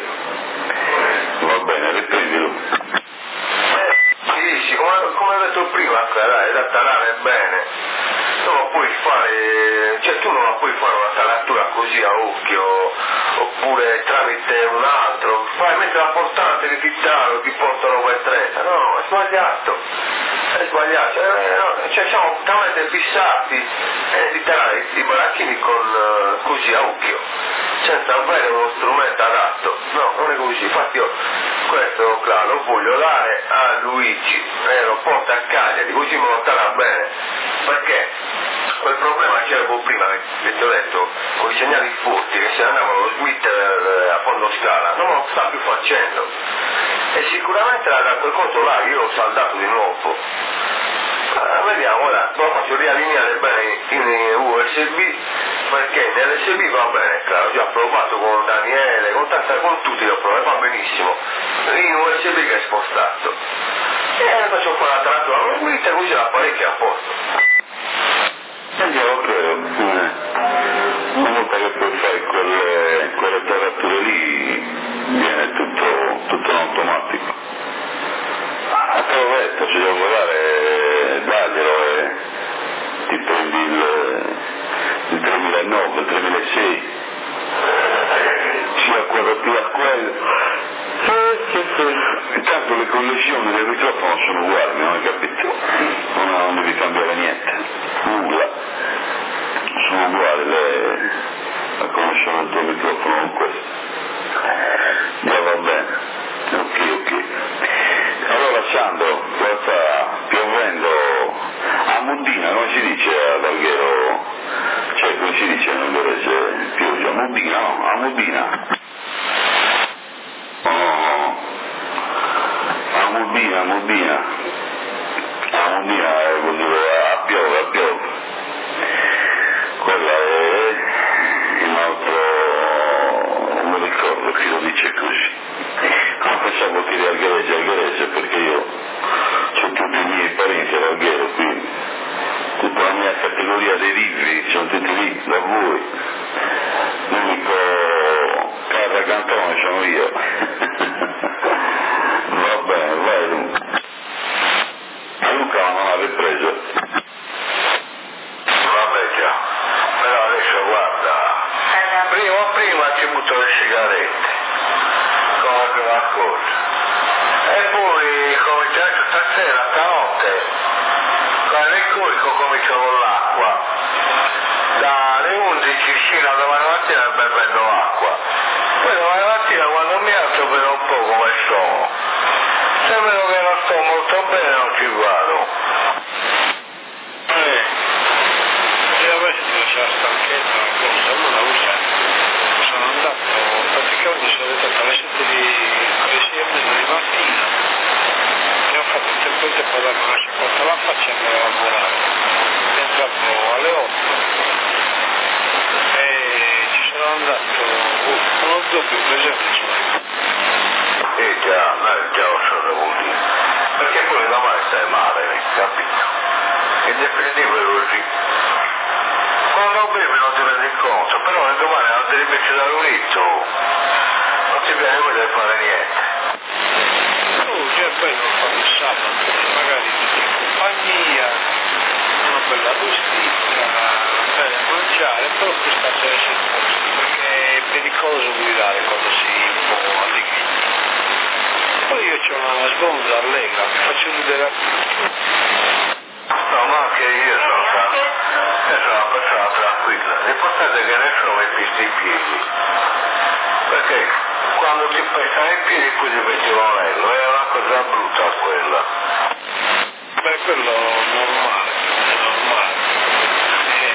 Va bene, riprendilo. Sì, sì, come, come ho detto prima, dai, da tarare bene, non lo puoi fare, cioè tu non la puoi fare una taratura così a occhio, oppure tramite un altro, fai mentre la portante che ti taro, ti portano per trenta, no, è sbagliato, è sbagliato, cioè, no, cioè siamo talmente fissati eh, di tarare i baracchini con, uh, così a occhio, senza avere uno strumento adatto, no, non è così. Infatti io questo claro, lo voglio dare a Luigi, eh, lo porta a Cagliari, così me lo starà bene, perché quel problema che c'era prima, che ti ho detto, con i segnali forti che se andavano lo Smith eh, a fondo scala, non lo sta più facendo, e sicuramente da quel conto là io l'ho saldato di nuovo. Ah, vediamo, ora lo faccio riallineare bene in U S B, perché nell'S B va bene, claro, ho già provato con Daniele, con, tanta, con tutti l'ho provato, va benissimo, in U S B che è spostato, e faccio fare la taratura con Smith, così l'apparecchio è a posto. Io credo, eh, una volta che poi fai quelle, quelle tarature lì, viene tutto, tutto in automatico. Ah, te l'ho detto, se devo guardare, daglielo e ti prendi il, il tremilanove, il tremilasei, sia quello più a quello. Intanto le connessioni del microfono sono uguali, non hai capito? Non, non devi cambiare niente, nulla. Sono uguali le, la connessione del tuo microfono con questo. Ma va bene, ok, ok. Allora Sandro, sta piovendo a Muddina, come si dice ad Alghero? Cioè come si dice in inglese pioggia? A Muddina, no? A Muddina. Oh, a Muddina, a Muddina. A Muddina vuol dire a piove, a piove. Quella è io. Va bene, vai Luca. Luca non l'avete preso. Vabbè già, però adesso guarda, prima prima ci butto le sigarette, come prima cosa. E poi cominciato stasera, stanotte, quando il curico comincia con l'acqua. Dalle undici fino a domani mattina bevendo acqua. Poi domani mattina quando mi alzo vedo un po' come sono. Se vedo che non sto molto bene non ci vado. Eh, io adesso c'è la stanchezza, una cosa, allora usa. Sono andato, praticamente sono andato alle sette di alle sei e mezza di mattina. E ho fatto il tempo e tempo a darmi una sciacquata alla faccia e andare a lavorare. È entrato alle otto. Sono andato uno doppio presente. E già, no, già lo so da vuol dire. Perché poi domani stai male, capito? In definitiva è così. Quando bevi non ti rendi conto, però nel domani non ti rimetti da un litro, non ti viene voglia di fare niente. Oh, già poi lo fanno il sabato, magari in compagnia, una bella bustina, bene a mangiare, però questa sera si sposta, perché è pericoloso guidare quando si è un po' allegrini. Poi io ho una sbronza allegra, mi faccio vedere a tutti. No, ma anche io sono stato, io sono una persona tranquilla, l'importante è che nessuno mi pisti i piedi, perché quando ti pestano i piedi poi ti metti l'anello, è una cosa brutta quella. Beh, quello è normale, è normale. Eh,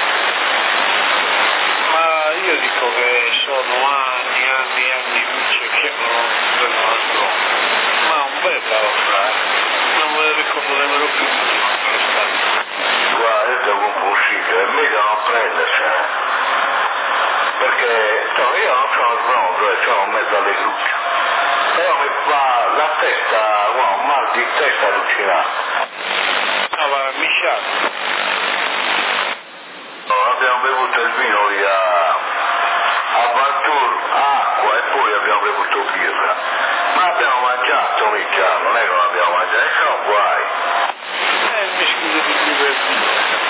ma io dico che sono anni, anni, anni luce che non prendo una sbronza, ma un bel bravo frare, non me ne ricordo nemmeno più quello stato. Guarda, io devo un consiglio, è meglio non prendersene, perché no, io non sono sbronzo, sono in mezzo alle grucce, però mi fa la testa, guarda, un mal di testa allucinante. Ah, va, mi sciacco. No, abbiamo bevuto il vino via a Valtour, acqua e poi abbiamo bevuto birra, ma abbiamo mangiato mica, non è che non abbiamo mangiato, e sono guai. Eh, mi scuso di più del vino,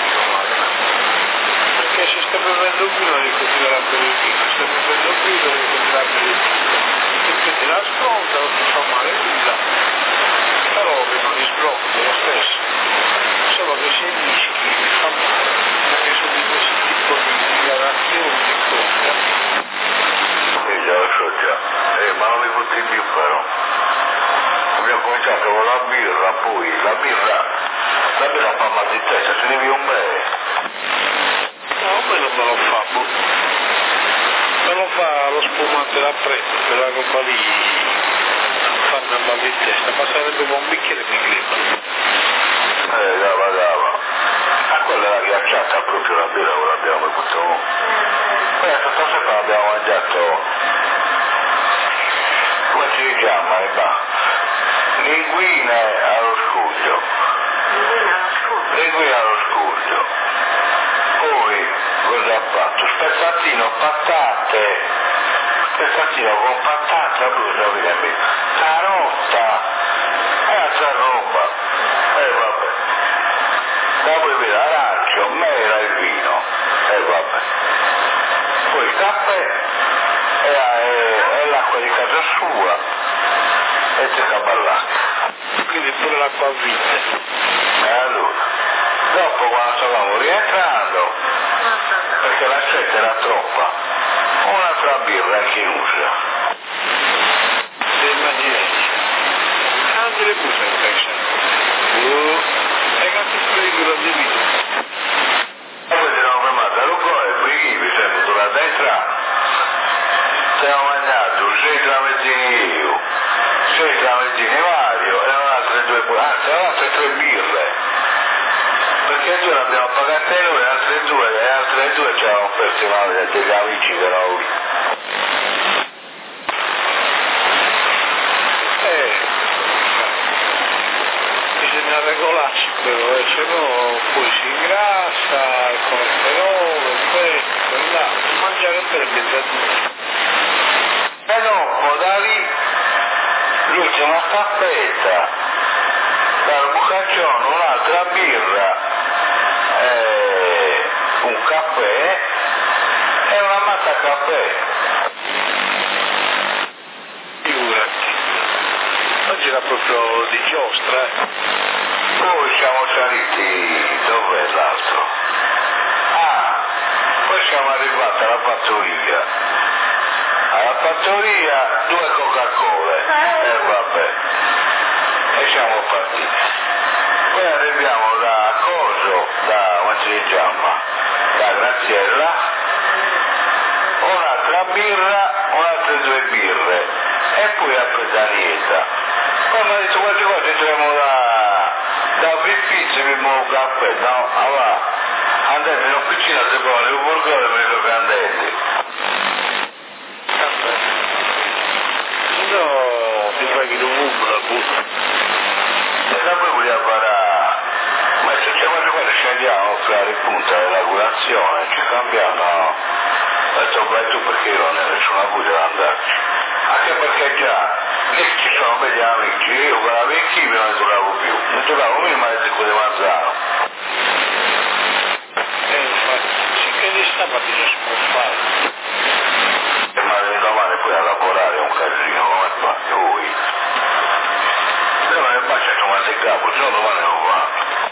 perché se sto bevendo vino devi continuare a bere il vino, se sto bevendo vino devi continuare a bere il vino. Se prendi la sbronza non ti fa male nulla, però rimani sbronzo lo stesso, solo che se mischi mi fa male, perché sono di questo tipo di gradazioni di cose. E già lo so già, eh, ma non mi butti più però. Abbiamo cominciato con la birra, poi la birra, la birra fa mal di testa, se devi un bere. No, a me non me lo fa, boh. Me lo fa lo spumante da freddo, quella roba lì non fa una mal di testa, ma sarebbe un bicchiere di grippa. Eh, dava, dava. Ma quella era ghiacciata proprio la birra, ora abbiamo bevuto. Poi sottosepa abbiamo mangiato, come si chiama, e va? Linguine allo scuglio. Linguine allo scuglio. Poi cosa ha fatto? Spezzatino, patate, spezzatino con patate, brucia via lì, carotta, e altra roba, e vabbè. Dopo vedi arancio, mela e vino, e vabbè. Poi il caffè e, e, e l'acqua di casa sua, e c'è caballacca. Quindi pure l'acqua a vite. E allora, dopo quando stavamo rientrando, perché la sette era troppa, un'altra birra chiusa. Se immaginati, anche le busse in Texas. Oh, e che ti frego di vino. E poi ci siamo fermati a Lugo e qui mi sembra durante a entrare. Abbiamo mangiato sei tramezzini io, sei tramezzini Mario e altre due, anzi altre tre birre. Perché due l'abbiamo pagate noi, altre due, e altre due ci hanno offerto male degli amici che erano lì. Eh, bisogna regolarsi però, eh, se no poi si ingrassa, il colesterolo, questo, quell'altro, mangiare bene benzina. E dopo dice ma aspetta, dal Bucaccione un'altra birra, eh, un caffè e una matta caffè. Figurati, oggi era proprio di giostra. Poi siamo saliti, dov'è l'altro? Ah, poi siamo arrivati alla fattoria. Alla fattoria due Coca-Cola, e vabbè, e siamo partiti. Poi arriviamo da Coso, da, come si chiama, da Graziella, un'altra birra, un'altra due birre, e poi a Pesanieta. Poi mi ha detto quasi quasi entriamo da, da Pippizzi, mi muovo un caffè, no? Allora, andate in officina, se vuole, un burgone per i candelli. No, ti fai che non vuole la butta. E da poi vogliamo fare, ma se c'è quasi quasi scendiamo fra le punte dell'augurazione, ci cambiamo, ho detto vai tu perché io non ho nessuna voglia di andarci, anche perché già lì ci sono belli amici, io con la vecchia non ne trovavo più, ne trovavo meno ma di quelli Manzano. E infatti, che di stamattina si può fare? E ma domani poi a lavorare è un casino, come fa? Lui. Se non ne faccia tomate il capo, se no domani non va.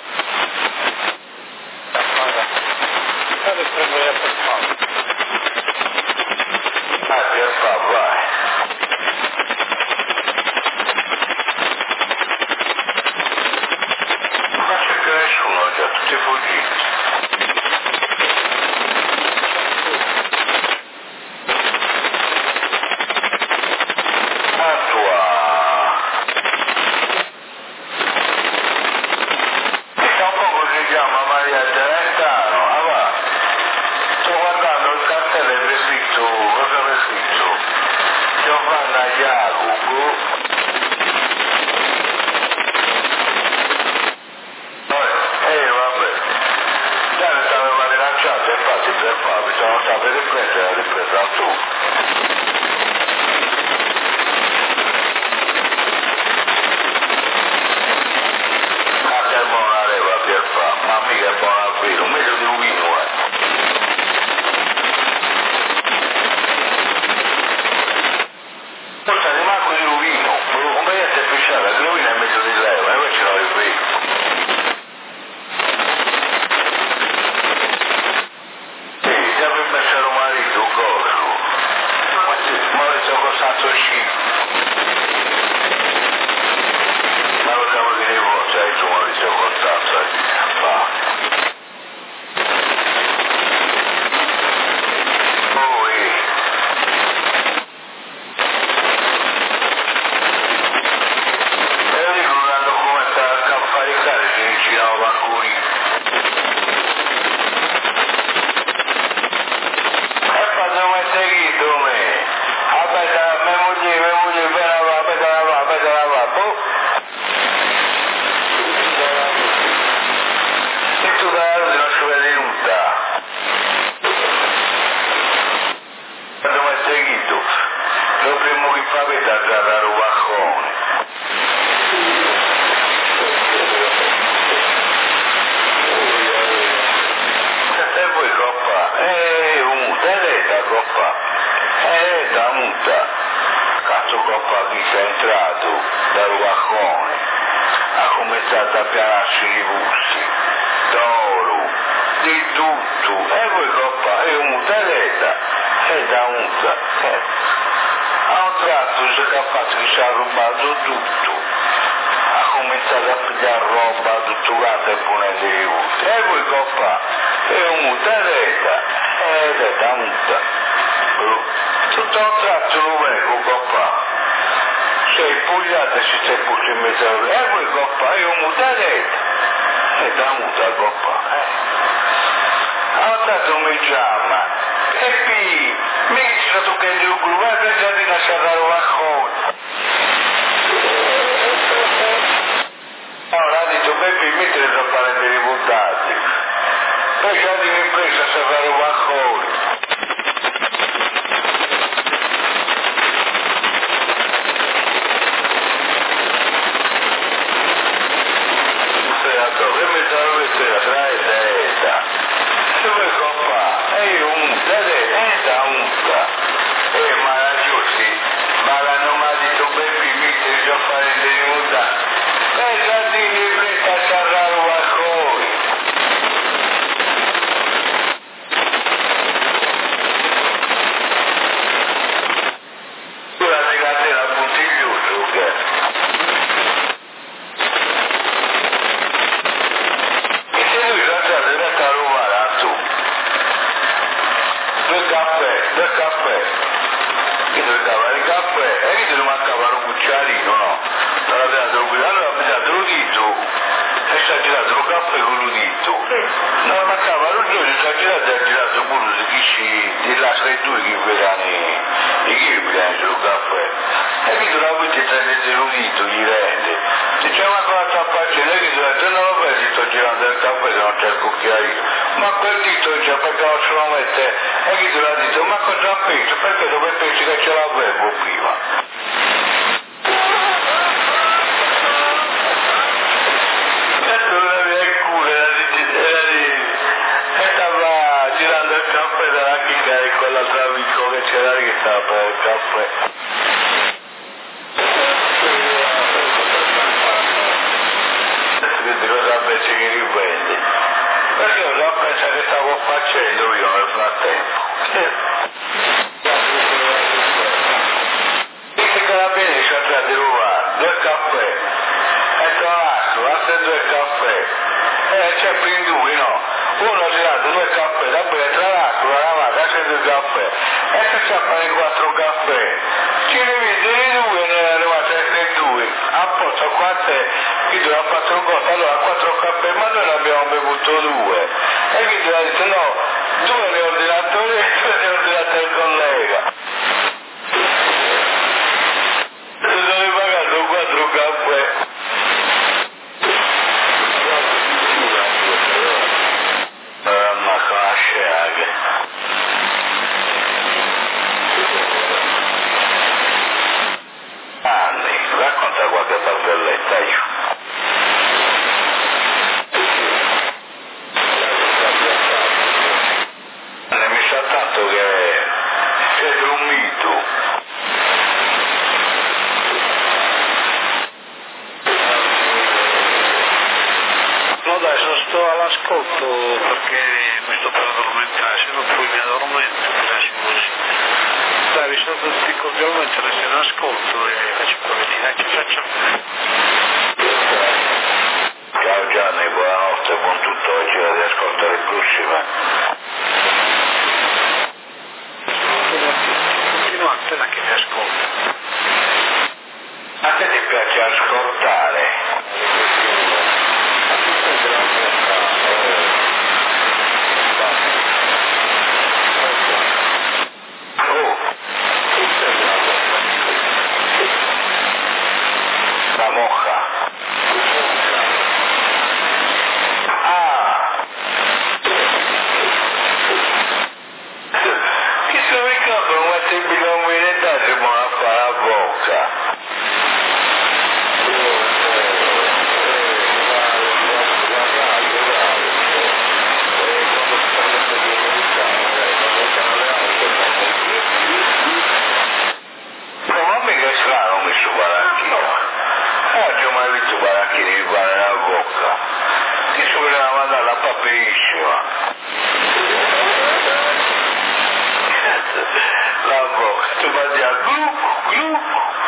Fate prendere per fare. Ah, per fa, vai. Non c'è più nessuno già, tutti fuggiti. subito, allora mi dato l'udito e si è girato un caffè con l'udito. Non mancava lo giorno, si è girato e ha girato pure di chi si di là tra i due che vedano i chirurghi sul caffè. E quindi una volta prendete l'udito, gli rende. Dice ma cosa sta facendo? E quindi ho detto no vabbè, si sto girando il caffè se non c'è il cucchiaino. Ma quel dito dice perché non ce lo mette? E quindi ha detto ma cosa ha pensato? Perché dove pensi che ce l'avevo prima? Quell'altro amico che c'era che stava per il caffè. Quindi cosa pensi che riprende? Perché cosa pensa che stavo facendo io nel frattempo? Dice che la bene ci andrà di rubare due caffè e tra l'altro altri due caffè e c'è più in due, no? Uno ha girato due caffè da bere, tra l'altro la lavata c'è due caffè e se c'è per quattro caffè ci ne vede i due e ne è arrivato ai due a posto quante chi due ha fatto un conto allora quattro caffè ma noi ne abbiamo bevuto due e chi ha detto no due ne ho ordinato io e due ne ho ordinato il collega se sono pagato quattro caffè. Anni, racconta qualche barzelletta io. Ne mi sa tanto che siete un mito. No dai, sono sto all'ascolto perché mi sto per addormentare, se no poi mi addormento, così così. Dai, vi saluto tutti cordialmente, resto in ascolto e faccio prometti, dai, ciao ciao. Ciao Gianni, buonanotte, buon tutto, oggi la riascoltare il prossimo. Continuate da che mi ascolta. A te ti piace ascoltare? La moja. Ah. Chi se mi ricorda un attimo non mi rendasse ma a fare la bocca. No, ma mica è strano ho messo baracchino. Oggi ho mai visto baracchini di pane nella bocca. Che si voleva mandare la paperissima. La bocca, tu mangi a glup, glup.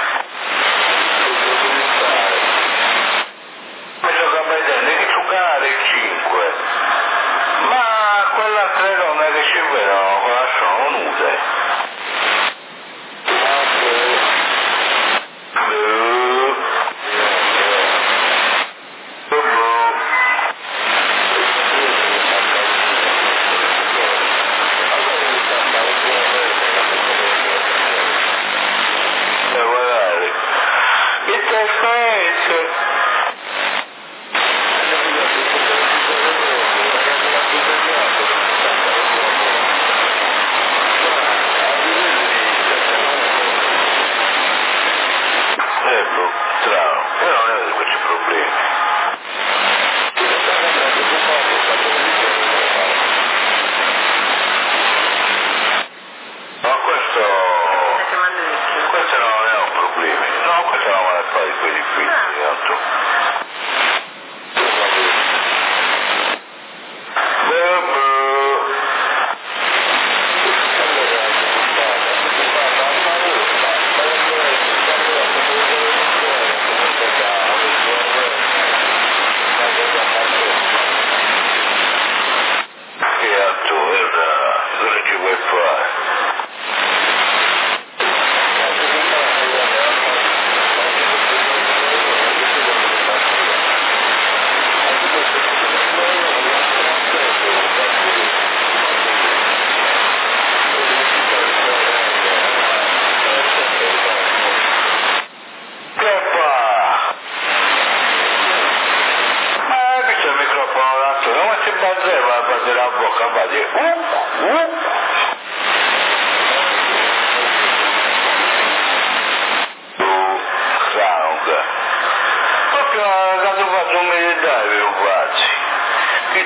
Mi sono capitando che su canale cinque. Ma quell'altra donna che ci vedono con la sono nude.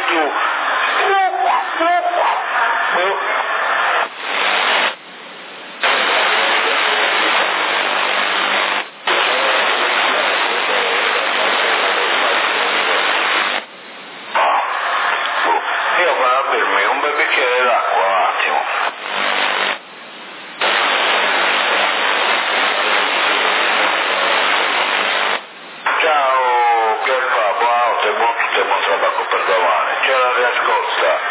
tu. Io vado a bermi un bel bicchiere d'acqua un attimo. Ciao Pierpa, buonanotte, buon tutto e buon tabacco per domani. C'è la riascolta.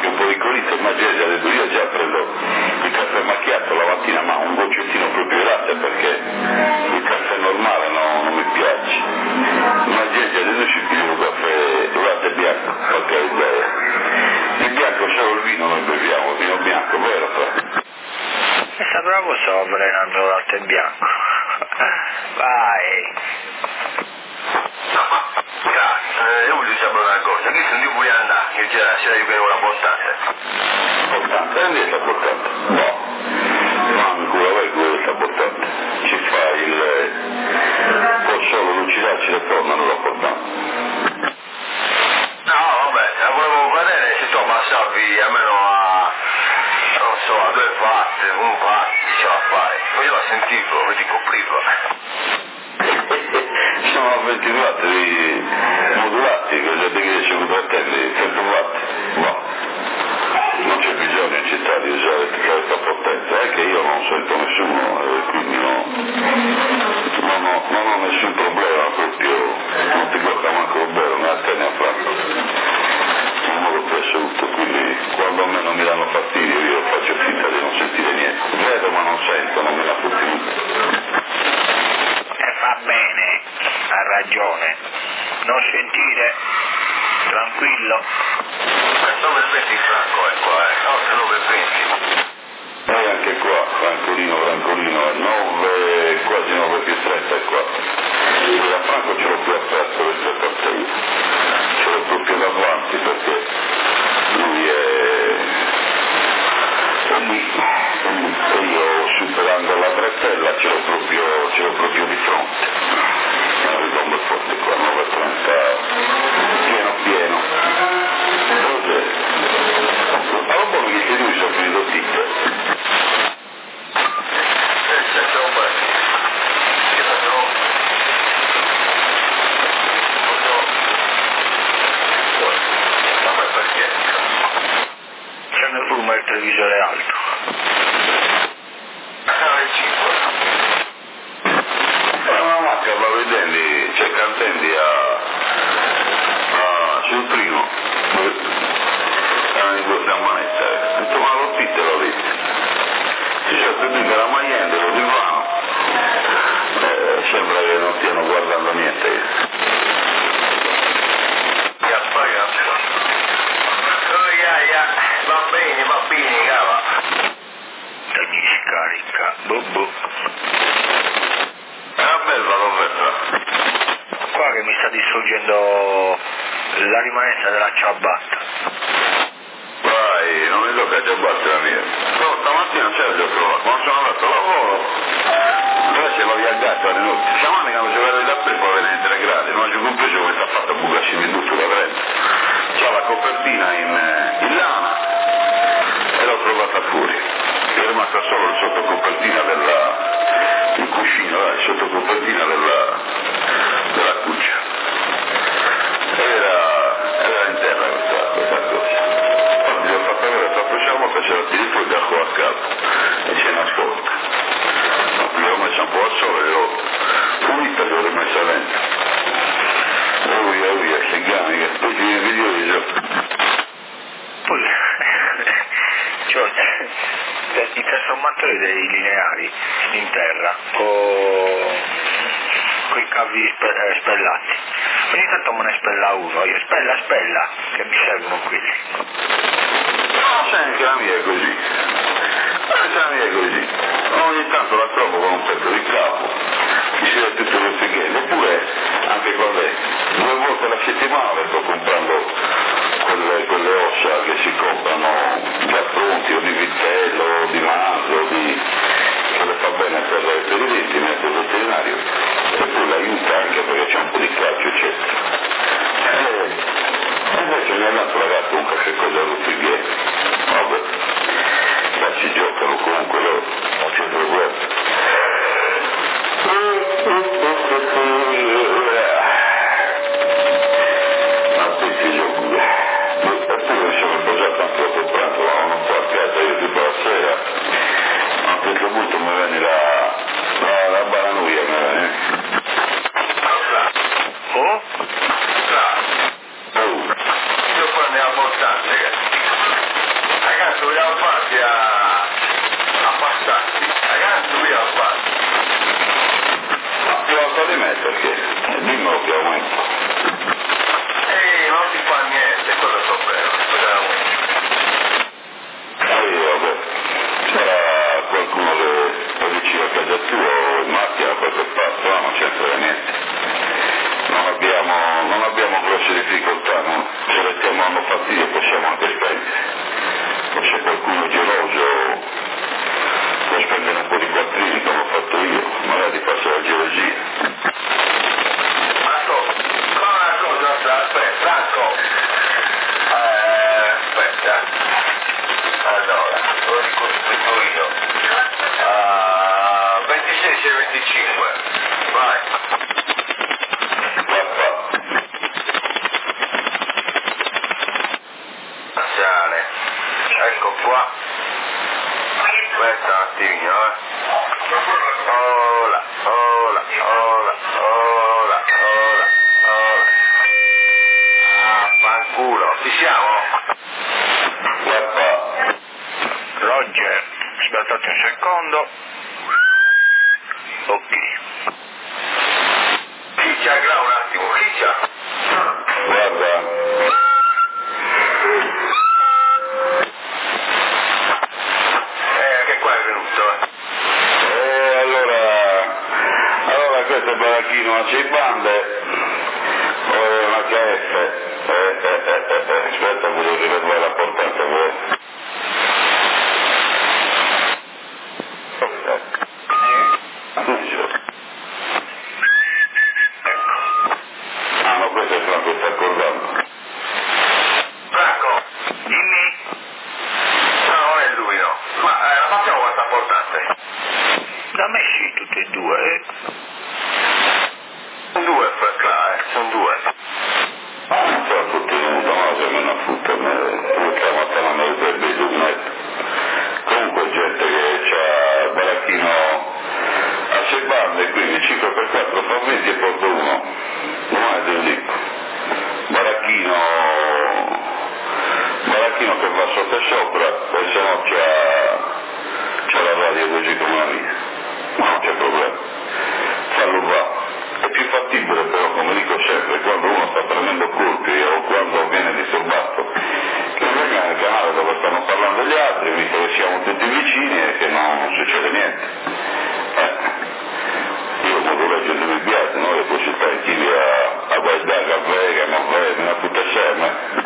anche un po' di colite, immagino, ha detto io già prendo il caffè macchiato la mattina, ma un goccettino proprio di latte perché il caffè normale no, non mi piace. Immagino, adesso ci pigliamo caffè, latte bianco, ok, beh, il bianco solo il vino noi beviamo, il vino bianco, vero? Mi sta bravo, sto avvelenando latte bianco. Vai. Eh, io voglio sapere una cosa, chi se non vuoi andare, che già c'era io che ero importante. Importante, e lì è importante? No, ma ancora lei quello è importante, ci fa il, può solo lucidarci le forme, non lo importante. No, vabbè, la volevo vedere se tu passavi almeno a, non so, a due parti, un parti, diceva fai, poi io la sentivo, mi coprivo. Sono venti watt di modulati, che già devi ricevuto a te, cento watt, no, non c'è bisogno in città di usare questa potenza, è che io non sento nessuno, eh, quindi no, non, ho, non ho nessun problema proprio, non ti blocca manco il bello, né a te né a Franco, in modo più assoluto, quindi quando a me non mi danno fastidio io faccio finta di non sentire niente, vedo ma non sento, non me la fotti niente. E fa bene, ha ragione, non sentire, tranquillo. nove e venti Franco è qua, eh, no, nove e venti. E anche qua, Francolino, Francolino, è nove, quasi nove più trenta è qua. E da Franco ce l'ho più aperto rispetto a te io. Ce l'ho proprio davanti perché lui è, è lì, è lì. E io superando la bretella ce l'ho proprio, ce l'ho proprio di fronte. È un ritombo forte qua, nove e trenta, pieno pieno. Cos'è? Allora buono che se lui sono finito titte. Il televisore alto. La macchina va vedendo, c'è Cantendi a, a, sul primo, erano in questa manetta, ho detto ma lo pitte l'ho visto. Si c'è sentito la maglienda, lo divano, eh, sembra che non stiano guardando niente. Va bene, va bene, cava. E mi scarica, bubu. Era bella l'offerta. Qua che mi sta distruggendo la rimanenza della ciabatta. Vai, non mi tocca ciabatta la mia. No, stamattina c'era già trovato, quando sono andato a lavoro, invece lo viaggiato a minuti. Sciamani che non ci vede da per poi vedere tre gradi, non ci compreso questa fatta buca ci minuti da trenta. C'ha la copertina in, in lana. E l'ho trovata fuori, è rimasta solo il sottocopertina della, il cuscino, eh, il sottocopertina della, della cuccia. Era, era in terra questa, questa cosa. Quando gli ho fatto vedere questa prossima volta c'era il fuori da qua a scalpo e c'è nascosta. Ma qui l'ho messa un po' al sole, l'ho pulita e l'ho rimessa dentro. E via, via, che gani, che poi ti viene video di gioco. Poi cioè, i trasformatori dei lineari in terra con i cavi spe, eh, spellati, ogni tanto me ne spella uno, io spella spella che mi servono quelli. No, sai anche la mia è così, anche la mia è così, ogni tanto la trovo con un pezzo di capo, mi si vede tutto il fighello, oppure anche con lei, due volte alla settimana sto comprando quelle, quelle ossa che si comprano già pronti, o di vitello, o di manzo, o di, che le fa bene per, per i denti, mette il veterinario, e poi l'aiuta anche perché c'è un po' di calcio, eccetera. E invece mi ha dato ragazzo un qualche cosa allo fighello, vabbè, ma ci giocano comunque loro, non c'è problema. Ma poi si gioca. Eppure mi sono posato anche dopo pranzo, ma non so a casa, io tipo la sera, a un certo punto mi venne la, la, la baranuia, mi venne. Oh? Oh? Io poi ne ho abbastanza, perché? Dimmelo che aumento. Ehi, non si fa niente, cosa sto bene, Sì, vabbè, sarà qualcuno che è vicino a casa tua o in macchina da qualche parte, no, non c'entra niente. Non abbiamo, non abbiamo grosse difficoltà, no? Se restiamo hanno fastidio possiamo anche spegnere. O se qualcuno è geloso può spendere un po' di quattrini come ho fatto io, magari passa la gelosia. Franco, ma una cosa, aspetta, Franco, eh, aspetta, allora, lo ricostruisco io, uh, ventisei e venticinque, vai. Marziale, ecco qua, aspetta un attimino, eh. Ola, ola, ola, ola, ola, ola. Ah, fanculo, ci siamo? Roger, aspettate un secondo. Ok. Chiccia, gra un attimo, chiccia. Guarda, Eh, che qua è venuto, eh. e allora, allora questo è baracchino a sei bande, o una H F, eh, eh, eh, eh, eh, aspetta, voglio rilevare la portata, voi. Ah no, questo è Franco, sta accordando. Franco, Dimmi. no, non è lui, no. Ma eh, la facciamo quanto importante? Da me sì, tutti e due, eh. Sono due, Franca, eh, sono due. Ah, non c'è la contenuta, no, se me ne futta, me chiamata la mia per bisogno. Comunque gente che c'ha il baracchino a sei bande, quindi cinque per quattro fa venti e porto uno. Non è del dico. Baracchino, baracchino che va sotto e sopra, e se no c'ha, c'ha la radio così come la mia. Ma non c'è problema. Fallo va. È più fattibile però, come dico sempre, quando uno sta prendendo colpi o quando viene disturbato, che venga nel canale dove stanno parlando gli altri, visto che siamo tutti vicini e che non succede niente. Eh. Io quando leggo delle biate, no, le così stai chi a, a guardare a vega, ma vega, una puttana assieme.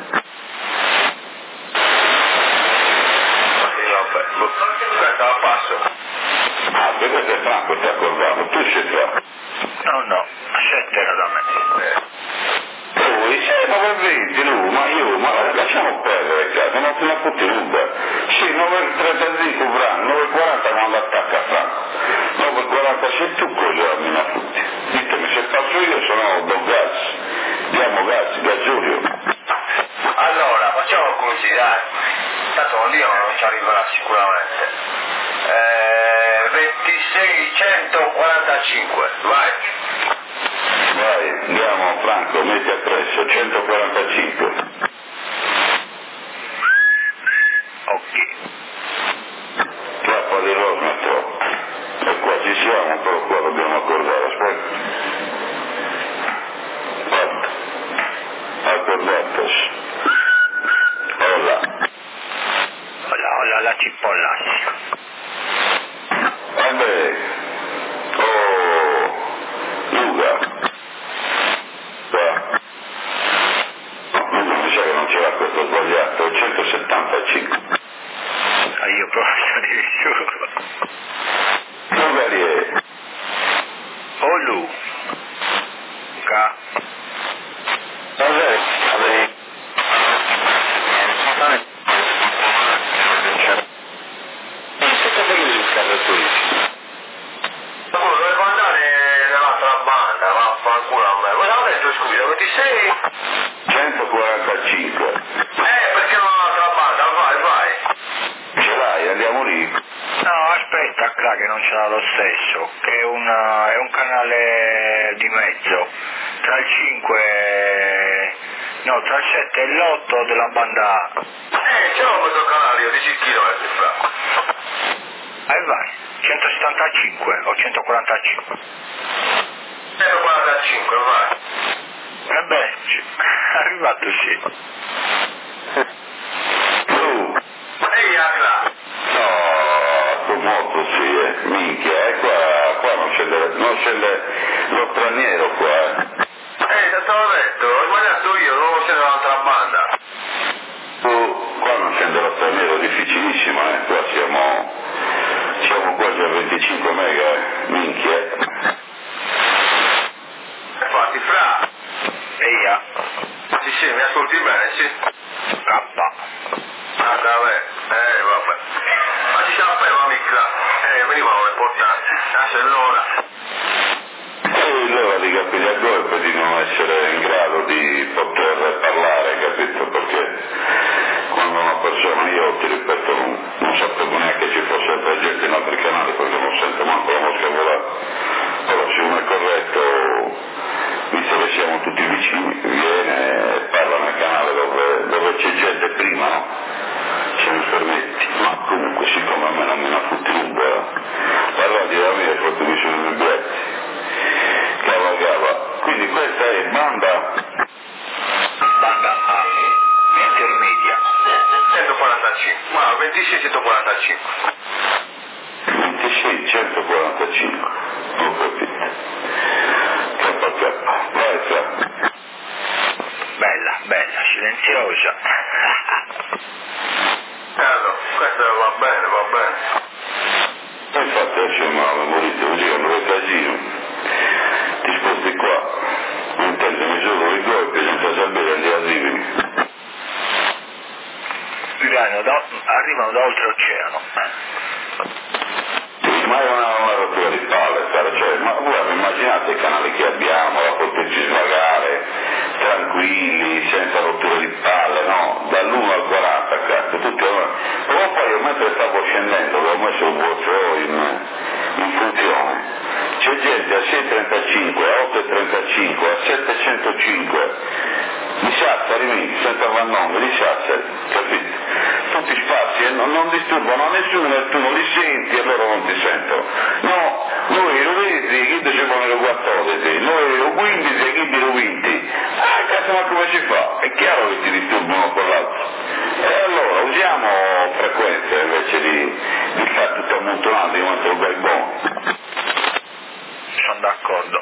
Sì, vabbè. Aspetta, la passo. Ah, questo è Franco, ti accordavo, tu sei Franco. No, no, sette era da me. Lui, sì, nove e venti lui, ma io, ma lasciamo perdere casa, non te la fotti ruba. Sì, nove e trentacinque Franco, nove e quaranta quando attacca Franco. nove e quarantasei tu cosa mi la fotti? Ditemi se faccio io, se no do gas. Diamo gas, gasolio. Allora, facciamo così, dai. Tanto con Dio non ci arriverà sicuramente. Eh, ventiseicentoquarantacinque, vai. Vai, andiamo Franco, metti appresso, centoquarantacinque. Ok. Chiappa di Rosmetro. E qua ci siamo, però qua dobbiamo accordare, aspetta. Fatto. Accordatos. Hola. Hola, hola, la cipolla. Vabbè. Oh. Luga. Qua. No, Luga mi sa che non c'era questo sbagliato, centosettantacinque. Ah, io proprio addirittura. Magari è. Olu. Ca. Vabbè. Vabbè. Qualcuno doveva andare nell'altra banda, vaffanculo a me. Cosa ho detto, scusa, ventisei? centoquarantacinque. Eh, perché non ho un'altra banda? Vai, vai. Ce l'hai, andiamo lì. No, aspetta, Cla, che non c'era lo stesso, che è, una, è un canale di mezzo, tra il cinque, no, tra il sette e l'otto della banda A. Eh, ce l'ho questo canale io, dieci chilometri fra. E vai, centosettantacinque o centoquarantacinque. centoquarantacinque. quarantacinque, vai. E beh, è arrivato sì. Tu? Ehi, Agla! No, tu molto sì, eh. Minchia, eh, qua, qua non scende, non scende lo straniero qua, eh. Ehi, te l'ho detto, ho sbagliato io, non c'è dall'altra banda. Tu, qua non scende lo straniero, difficilissimo, eh. Qua siamo, siamo quasi a venticinque mega, eh. Minchia. Infatti, fra, Eia, sì, sì, mi ascolti bene, sì? K. Ah, vabbè, eh, vabbè. Ma ci siamo fermati, mica. Eh, venivano le importanti. Ah, se l'ora. E l'ora di capire a golpe di non essere in grado di poter parlare, capito? Perché quando una persona, io ti ripeto, non, non sapevo neanche ci fosse altra gente in altri canali perché non sento manco la mosca volare. Però se uno è corretto, visto che siamo tutti vicini, viene e parla nel canale dove, dove c'è gente prima, no? Se mi permetti. Ma comunque siccome a me non me ne fotti lungo, la radio da me è fatto vicino del biglietto. Cavagava. Quindi questa è banda Banda A, intermedia. centoquarantacinque. Ma ventisei centoquarantacinque. ventisei centoquarantacinque. Ho capito. K K. Vai fra. Bella, bella, silenziosa. Eh, allora, questo va bene, va bene. E infatti adesso mi ha memorito così quando vai casino. Ti sposti qua. Non intendono solo i golpi senza sapere gli arrivi. Arrivano da, arrivano da oltreoceano. Ma è una, una rottura di palle, cara, cioè, ma guarda, immaginate i canali che abbiamo, la poterci svagare, tranquilli, senza rotture di palle, no? Dall'uno al quaranta, cazzo, tutti allora. Però poi io mentre stavo scendendo, avevo messo il voce in, in funzione, c'è gente a sei e trentacinque, a otto e trentacinque, a settecentocinque, di Sassari, senza Vannone, di Sassari, capito? Tutti sparsi e non, non disturbano a nessuno e tu non li senti e loro non ti sentono. No, noi lo vedi, chi dice come lo quattordici, noi lo quindici e chi lo venti. Ah, cazzo, ma come si fa? È chiaro che ti disturbano con l'altro. E allora usiamo frequenze invece di, di fare tutto ammontonato di quanto lo buono. Sono d'accordo.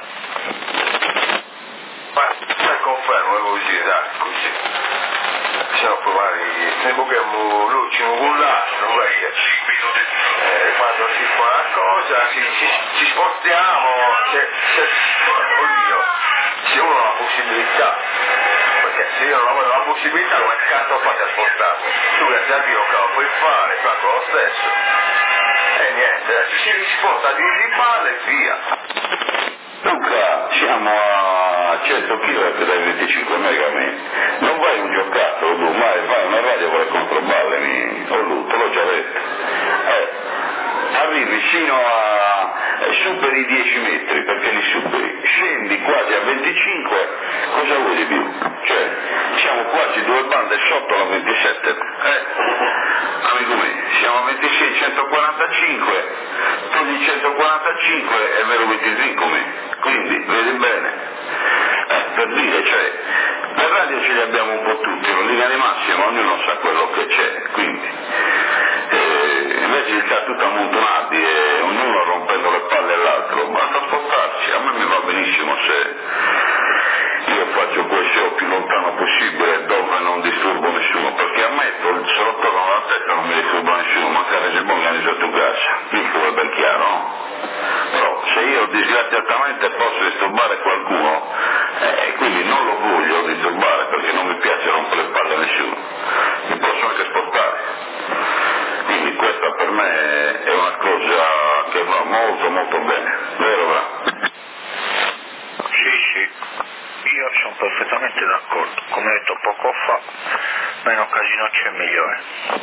Ma, ma confermo, è così, dai, così. Siamo provati, ne abbiamo l'ultimo con l'altro, perché eh, quando si fa una cosa, ci, ci, ci spostiamo, se, se, oddio, se uno ha la possibilità, perché se io non avevo la possibilità, come cazzo fate a spostarmi? Tu grazie a Dio che lo puoi fare, fatto lo stesso. E niente, ci si sposta di di palle e via. Luca, siamo a cento chilometri dai venticinque mega, non vai un giocattolo tu, vai, vai una radio con le controballe, mi... oh Lu, te l'ho già detto. Eh, arrivi fino a... Eh, superi i dieci metri, perché li superi, scendi quasi a venticinque, cosa vuoi di più? Cioè, siamo quasi due bande sotto la ventisette, eh? Amico mio, siamo a ventisei centoquarantacinque, togli centoquarantacinque e me lo metti lì come. Quindi, vedi bene, eh, per dire, cioè, per radio ce li abbiamo un po' tutti, in linea di massima ognuno sa quello che c'è, quindi, eh, invece di stare tutto ammontonati e ognuno rompendo le palle all'altro, basta spostarsi, a me mi va benissimo se io faccio quel show più lontano possibile dove non disturbo nessuno, perché ammetto, se lo torno alla testa non mi disturba nessuno, magari se buoni sotto casa, piccolo e ben chiaro, no? Però se io disgraziatamente posso disturbare qualcuno, eh, quindi non lo voglio disturbare perché non mi piace rompere le palle a nessuno, mi posso anche spostare. Quindi questa per me è una cosa che va molto molto bene, vero va? Sì, sì, io sono perfettamente d'accordo. Come detto poco fa, meno casino c'è meglio è.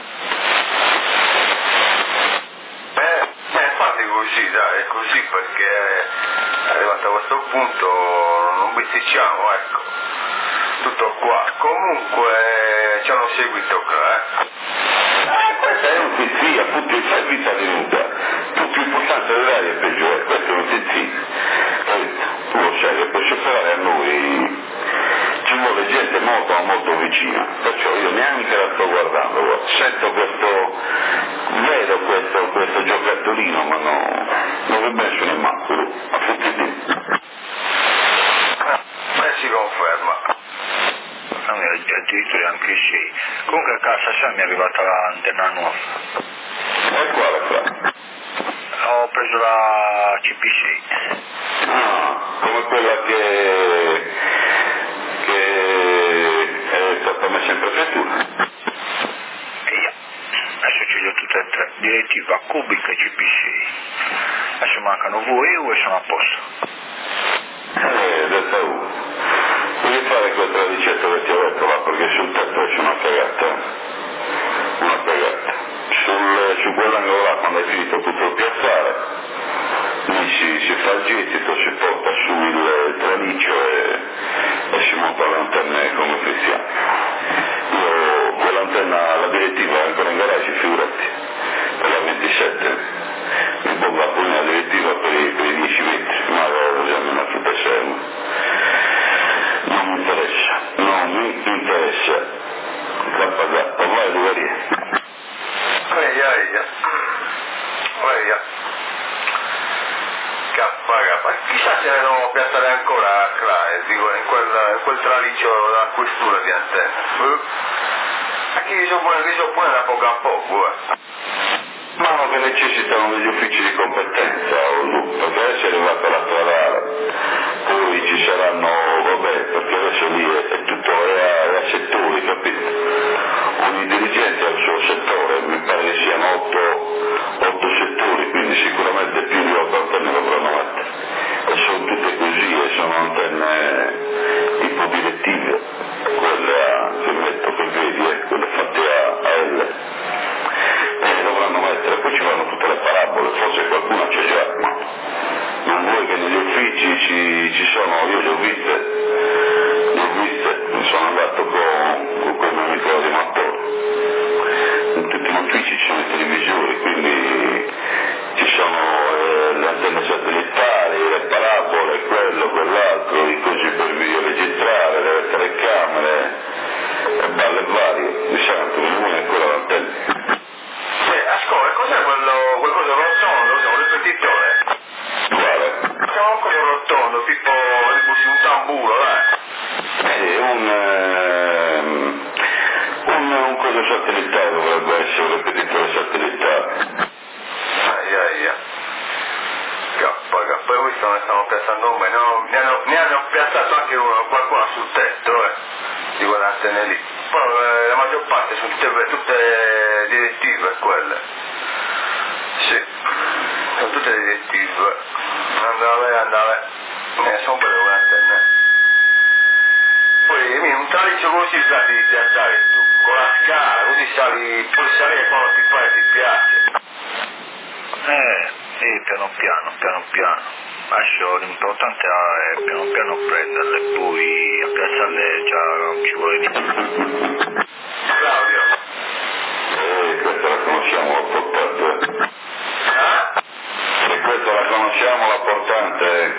Eh, eh, infatti così, dai, è così perché arrivato a questo punto non bisticciamo, ecco. Tutto qua. Comunque c'è uno seguito qua, eh. Eh, questa è un tizi, appunto il servizio all'inutile, più più importante dell'aria è peggiore, questo è un tizi. Tu lo sai che poi separare a noi ci vuole gente molto molto vicina, perciò io neanche la sto guardando, guarda. Sento questo, vedo questo, questo giocattolino, ma no, non vedo nessuno immacolo, a tutti di. Eh, si conferma. A me addirittura anche sì. Comunque a casa sua mi è arrivata l'antenna nuova. E quale fra? Ho preso la C P sei. Ah, come quella che, che è stata messa in prefettura. E io. Adesso ce li ho tutte e tre. Direttiva Cubic e C P sei. Adesso mancano V E U e sono a posto. Eh, delta U. Devi fare quel tradicetto che ti ho detto là, perché sul tetto c'è una cagata. Una cagata. Sul, su quell'angolo là, quando hai finito tutto il piazzale, lì si, si fa il gettito, si porta su il traliccio e, e si monta le antenne come cristiani. Io quell'antenna, la direttiva è ancora in garage, figurati, per la ventisette, mi pongo la pugna direttiva per i, per i dieci metri, ma avevo già una super serma. Non mi interessa, non mi interessa. Zappa zappa, vai dove riesci. Eia, eia. Eia. K, K. Chissà se ne devono piazzare ancora là, eh, dico, in quel, in quel traliccio della questura di antenne. A chi sono pure, chi sono pure da poco a poco, eh. Ma che necessitano degli uffici di competenza, o, perché adesso è arrivata la stradale, poi ci saranno, vabbè, perché adesso lì è, è tutto è a, è a settori, capito? Ogni dirigente ha il suo settore, mi pare che siano otto, otto settori, quindi sicuramente più di otto antenne dovranno mettere. E sono tutte così, e sono antenne tipo direttive, quelle a, che metto che vedi, eh, quelle fatte a, a L. E dovranno mettere, poi ci vanno tutte le parabole, forse qualcuno c'è già, ma non vuoi che negli uffici ci, ci sono, io le ho viste, le ho viste, mi sono andato con, con quel mio amico di Mattore, in tutti gli uffici ci sono i televisori, quindi ci sono eh, le antenne satellitari, le parabole, quello, quell'altro, i cosi per video registrare, le telecamere, le balle varie, di santo, non è ancora l'antenna. Ascolta, cos'è quello, quel coso rotondo, cos'è un ripetitore? Quale? Siamo un coso rotondo, tipo, tipo un tamburo, dai. Sì, un, ehm, un, un coso satellitare dovrebbe essere un ripetitore satellitare. Aia, aia. K, K, poi questo ne stanno piazzando un bene, no, ne, hanno, ne hanno piazzato anche uno, qualcuno sul tetto, eh, di quelle antenne lì. Poi eh, la maggior parte sono tutte, tutte direttive quelle. Sì, sono tutte direttive. Andare, andare. Eh, sono belle quelle antenne. Poi un traliccio così là devi piazzare tu, con la scala, così sali, puoi salire quando ti pare ti piace. Eh, sì, piano piano, piano piano. Adesso l'importante è piano piano prenderle, poi a piazzarle già ci vuole di più. Claudio. E questa la conosciamo, la portante. Ah? E questa la conosciamo, la portante.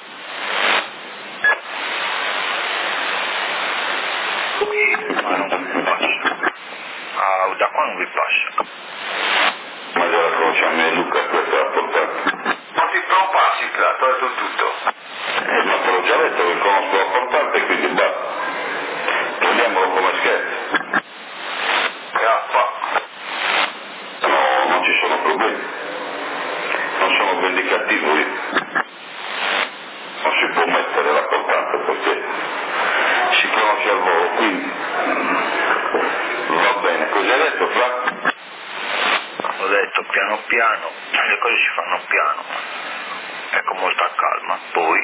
Ma non vi passa. Ah, da qua non vi passa. Ma già la conosciamo io e Luca, questa è la portante. Non ti preoccupassi, là, ho detto tutto. Eh, ma te l'ho già detto che conosco la portante, quindi basta. Prendiamolo come scherzo. K. No, non ci sono problemi. Non sono vendicativo io. Non si può mettere la portante perché si conosce al volo, quindi va bene. Cosa hai detto, Fra? Ho detto piano piano, le cose si fanno piano e con molta calma, poi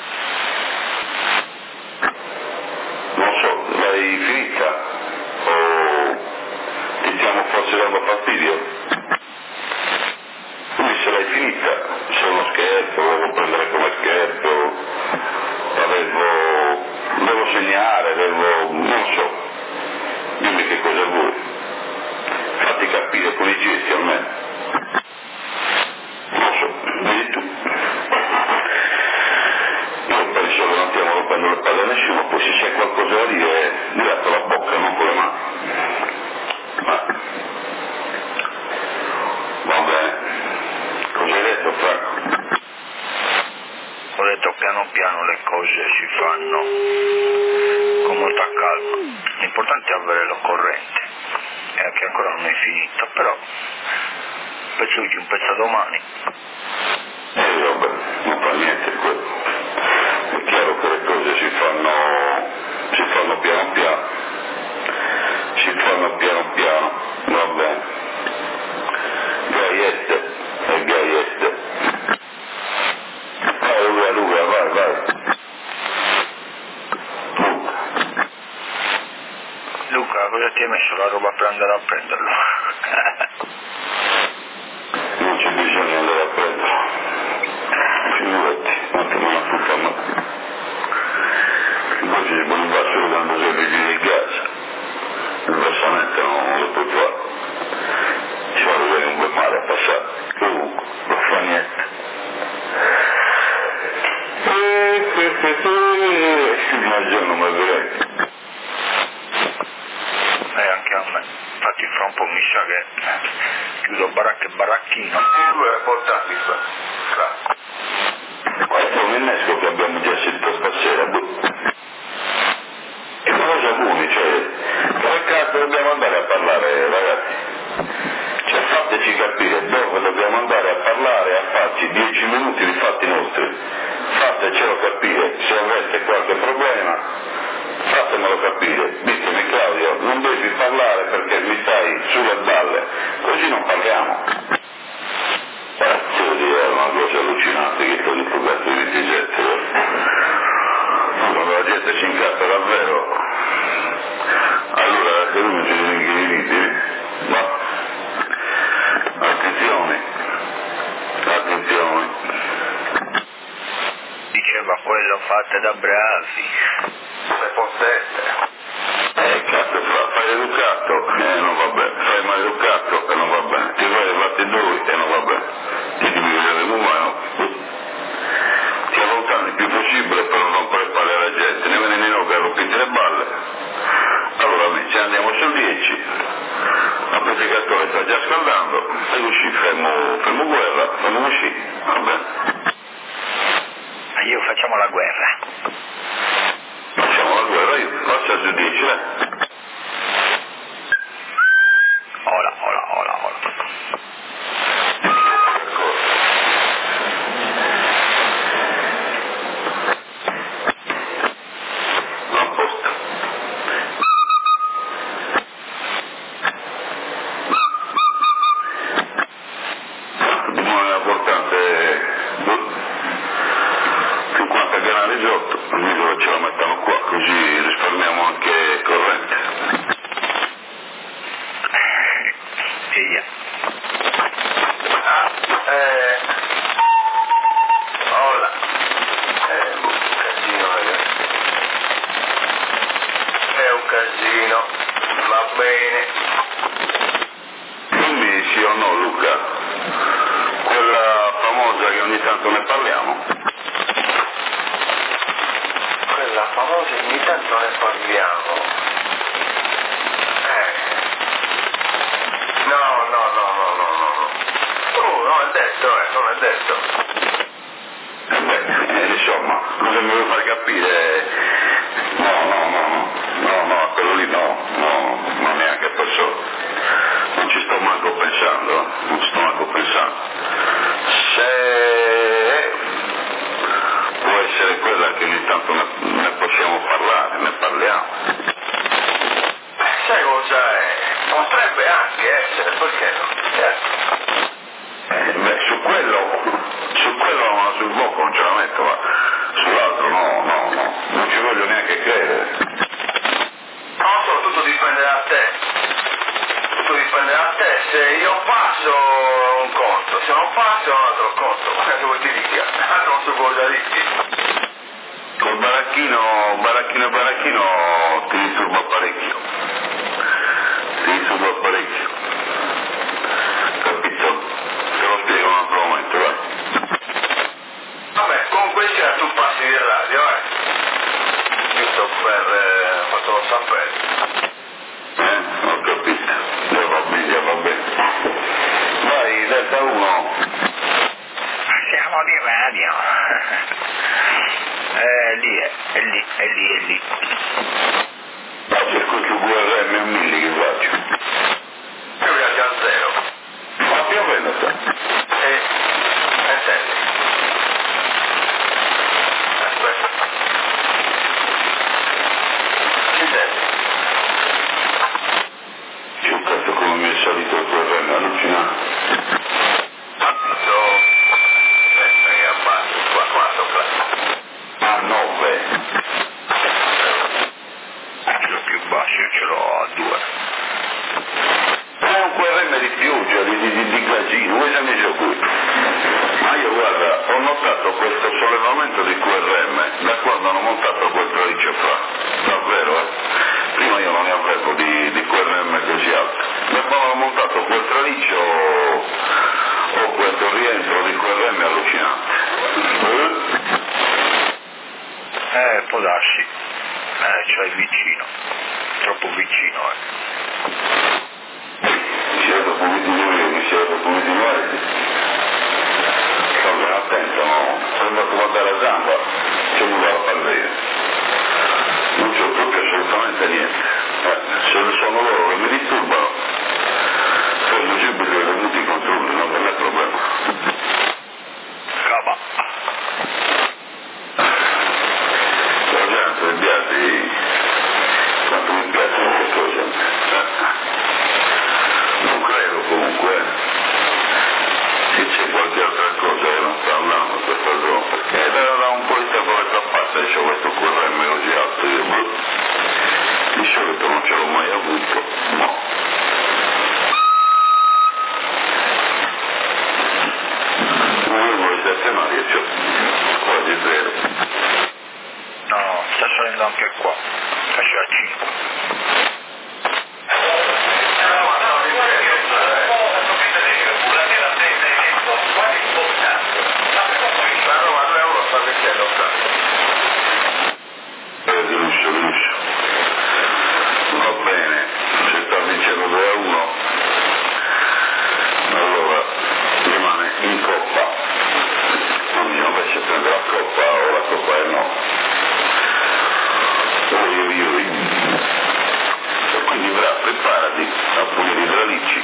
Non so, l'hai finita? O ti stiamo forse dando fastidio? Quindi se l'hai finita, se è uno scherzo, volevo prendere come scherzo, avevo, devo segnare, devo, non so, dimmi che cosa vuoi, fatti capire con i gesti almeno, non so, vedi tu. Io penso non stiamo rompendo le palle a nessuno, poi se c'è qualcosa da dire, dire con la bocca, non con le mani. Ma... va bene. Cosa hai detto, Franco? Ho detto piano piano le cose si fanno con molta calma, l'importante è avere l'occorrente, e che ancora non è finita, però un pezzo oggi, un pezzo domani. Eh vabbè, non fa niente quello. È chiaro che le cose si fanno, si fanno piano piano, si fanno piano piano, va bene. Gaiette, e gaiette. Vai Luca, Luca, vai, vai. Luca. Luca, cosa ti hai messo la roba per andare a prenderlo? Non c'è bisogno di andare a prenderlo. Figurati, quanto non ha tutta me. Poi ci si può fare solo quando sei vicino di casa. Il versamento non lo puoi fare. Ci fa vedere un bel mare a passare. Comunque, non fa niente. Il giorno mi vedrei. E anche a me. Infatti fra un po' mi sa che chiudo baracca e baracchino. I due portati qua. Questo è un innesco che abbiamo già sentito stasera. E cosa buoni, cioè, come cazzo dobbiamo andare a parlare, ragazzi? Cioè, fateci capire dove dobbiamo andare a parlare e a farci dieci minuti di fatti nostri. Fatecelo capire, se aveste qualche problema, fatemelo capire. Ditemi Claudio, non devi parlare perché mi stai sulle balle, così non parliamo. Cazzo di è una cosa allucinante che sto detto cazzo di vigente. Quando la gente si incazza davvero, allora se uno si ringhiriti, ma attenzione, attenzione. Diceva quello fatte da bravi. Le possette. Eh cazzo, fa, fai l'educato, eh non va bene, fai maleducato e non va bene, ti fai le battedori e non va bene, ti devi vedere l'umano, ti allontani il più possibile per non rompere le palle alla gente, ne viene meno che rompite le balle. Allora amici, andiamo sul dieci, l'amplificatore sta già scaldando, e uscì, fermo, fermo guerra, fermo uscì, va bene. Ma io facciamo la guerra. Facciamo la guerra, io passa su dieci, eh. Ora, ora, ora, ora. A posto. Non è importante cinquanta canali sotto, almeno ce la mettono qua, così risparmiamo anche corrente. Via. Ah, eh... Hola. È un casino, ragazzi. È un casino. Va bene. Dimmi sì o no Luca, quella famosa che ogni tanto ne parliamo. Quella famosa ogni tanto ne parliamo. Eh. No, no, no, no, no, no, no. Oh, non è detto, eh, non è detto. Eh beh, eh, insomma, cosa mi vuoi far capire? No, no, no, no, no, no, a quello lì no, no, ma neanche per solo. Non ci sto manco pensando, non ci sto manco pensando. Se può essere quella che ogni tanto ne, ne possiamo parlare, ne parliamo. Sai cosa è? Potrebbe anche essere, perché no? Eh, beh, su quello, su quello, ma sul blocco non ce la metto, ma sull'altro no, no, no, non ci voglio neanche credere. Non so, tutto dipende da te. Tutto dipende da te. Se io passo un conto, se non passo un altro conto. Ma che vuoi ti dica? Non so cosa dirti. Col baracchino, baracchino e baracchino ti disturba parecchio. Ti disturba parecchio. Capito? Te lo spiego un altro momento, vai. Vabbè, comunque sia tu passi di radio, eh. fatelo sapere. Eh, ho capito. Io va bene, va bene. Vai, Delta uno. Siamo di radio. Eh, lì è, è lì, è lì, è lì. Ma c'è questo V R M un milli che faccio. Io viaggio a zero. Ma più o meno sta. E, e senti. Aspetta. Ci senti? C'è un cazzo come mi è salito il V R M, allucinante. Quanto? Aspetta che abbasso qua, quanto classe? A nove. Ce l'ho più basso, io ce l'ho a due. È un V R M di pioggia, di, di, di, di casino, voi siete già qui. Ma io guarda, ho notato questo sollevamento di V R M da quando hanno montato quel traliccio fa. Davvero, eh? Prima io non ne avevo di, di V R M così alto. Da quando hanno montato quel traliccio ho questo rientro di V R M allucinante. Eh, può darsi. Eh, c'hai vicino. Troppo vicino, eh. Mi si è dopo ventidue io, mi si è dopo ventidue. Sto attento, no? Sono andato a guardare la zampa, c'è nulla da fare io. Non c'ho proprio assolutamente niente. Eh, se sono loro che mi disturbano, fermo subito i venuti i controlli, non per me è problema. Cava. La gente mi piace, quanto mi piacciono queste cose. Eh. Non credo comunque che c'è qualche altra cosa che non sta andando in questa zona, perché da, da un po' di tempo a questa parte c'è questo V R M così alto, io boh, di solito non ce l'ho mai avuto, no. Volevo i sette mari e c'ho quasi zero. No, no, sta salendo anche qua. Sta già a cinque. Eh, di lusso, di lusso. Va bene, se sta vincendo due a uno, allora rimane in coppa. Ognuno invece prende la coppa o la coppa è no. Oi oi oi. E quindi bravo, preparati a pulire i tralicci.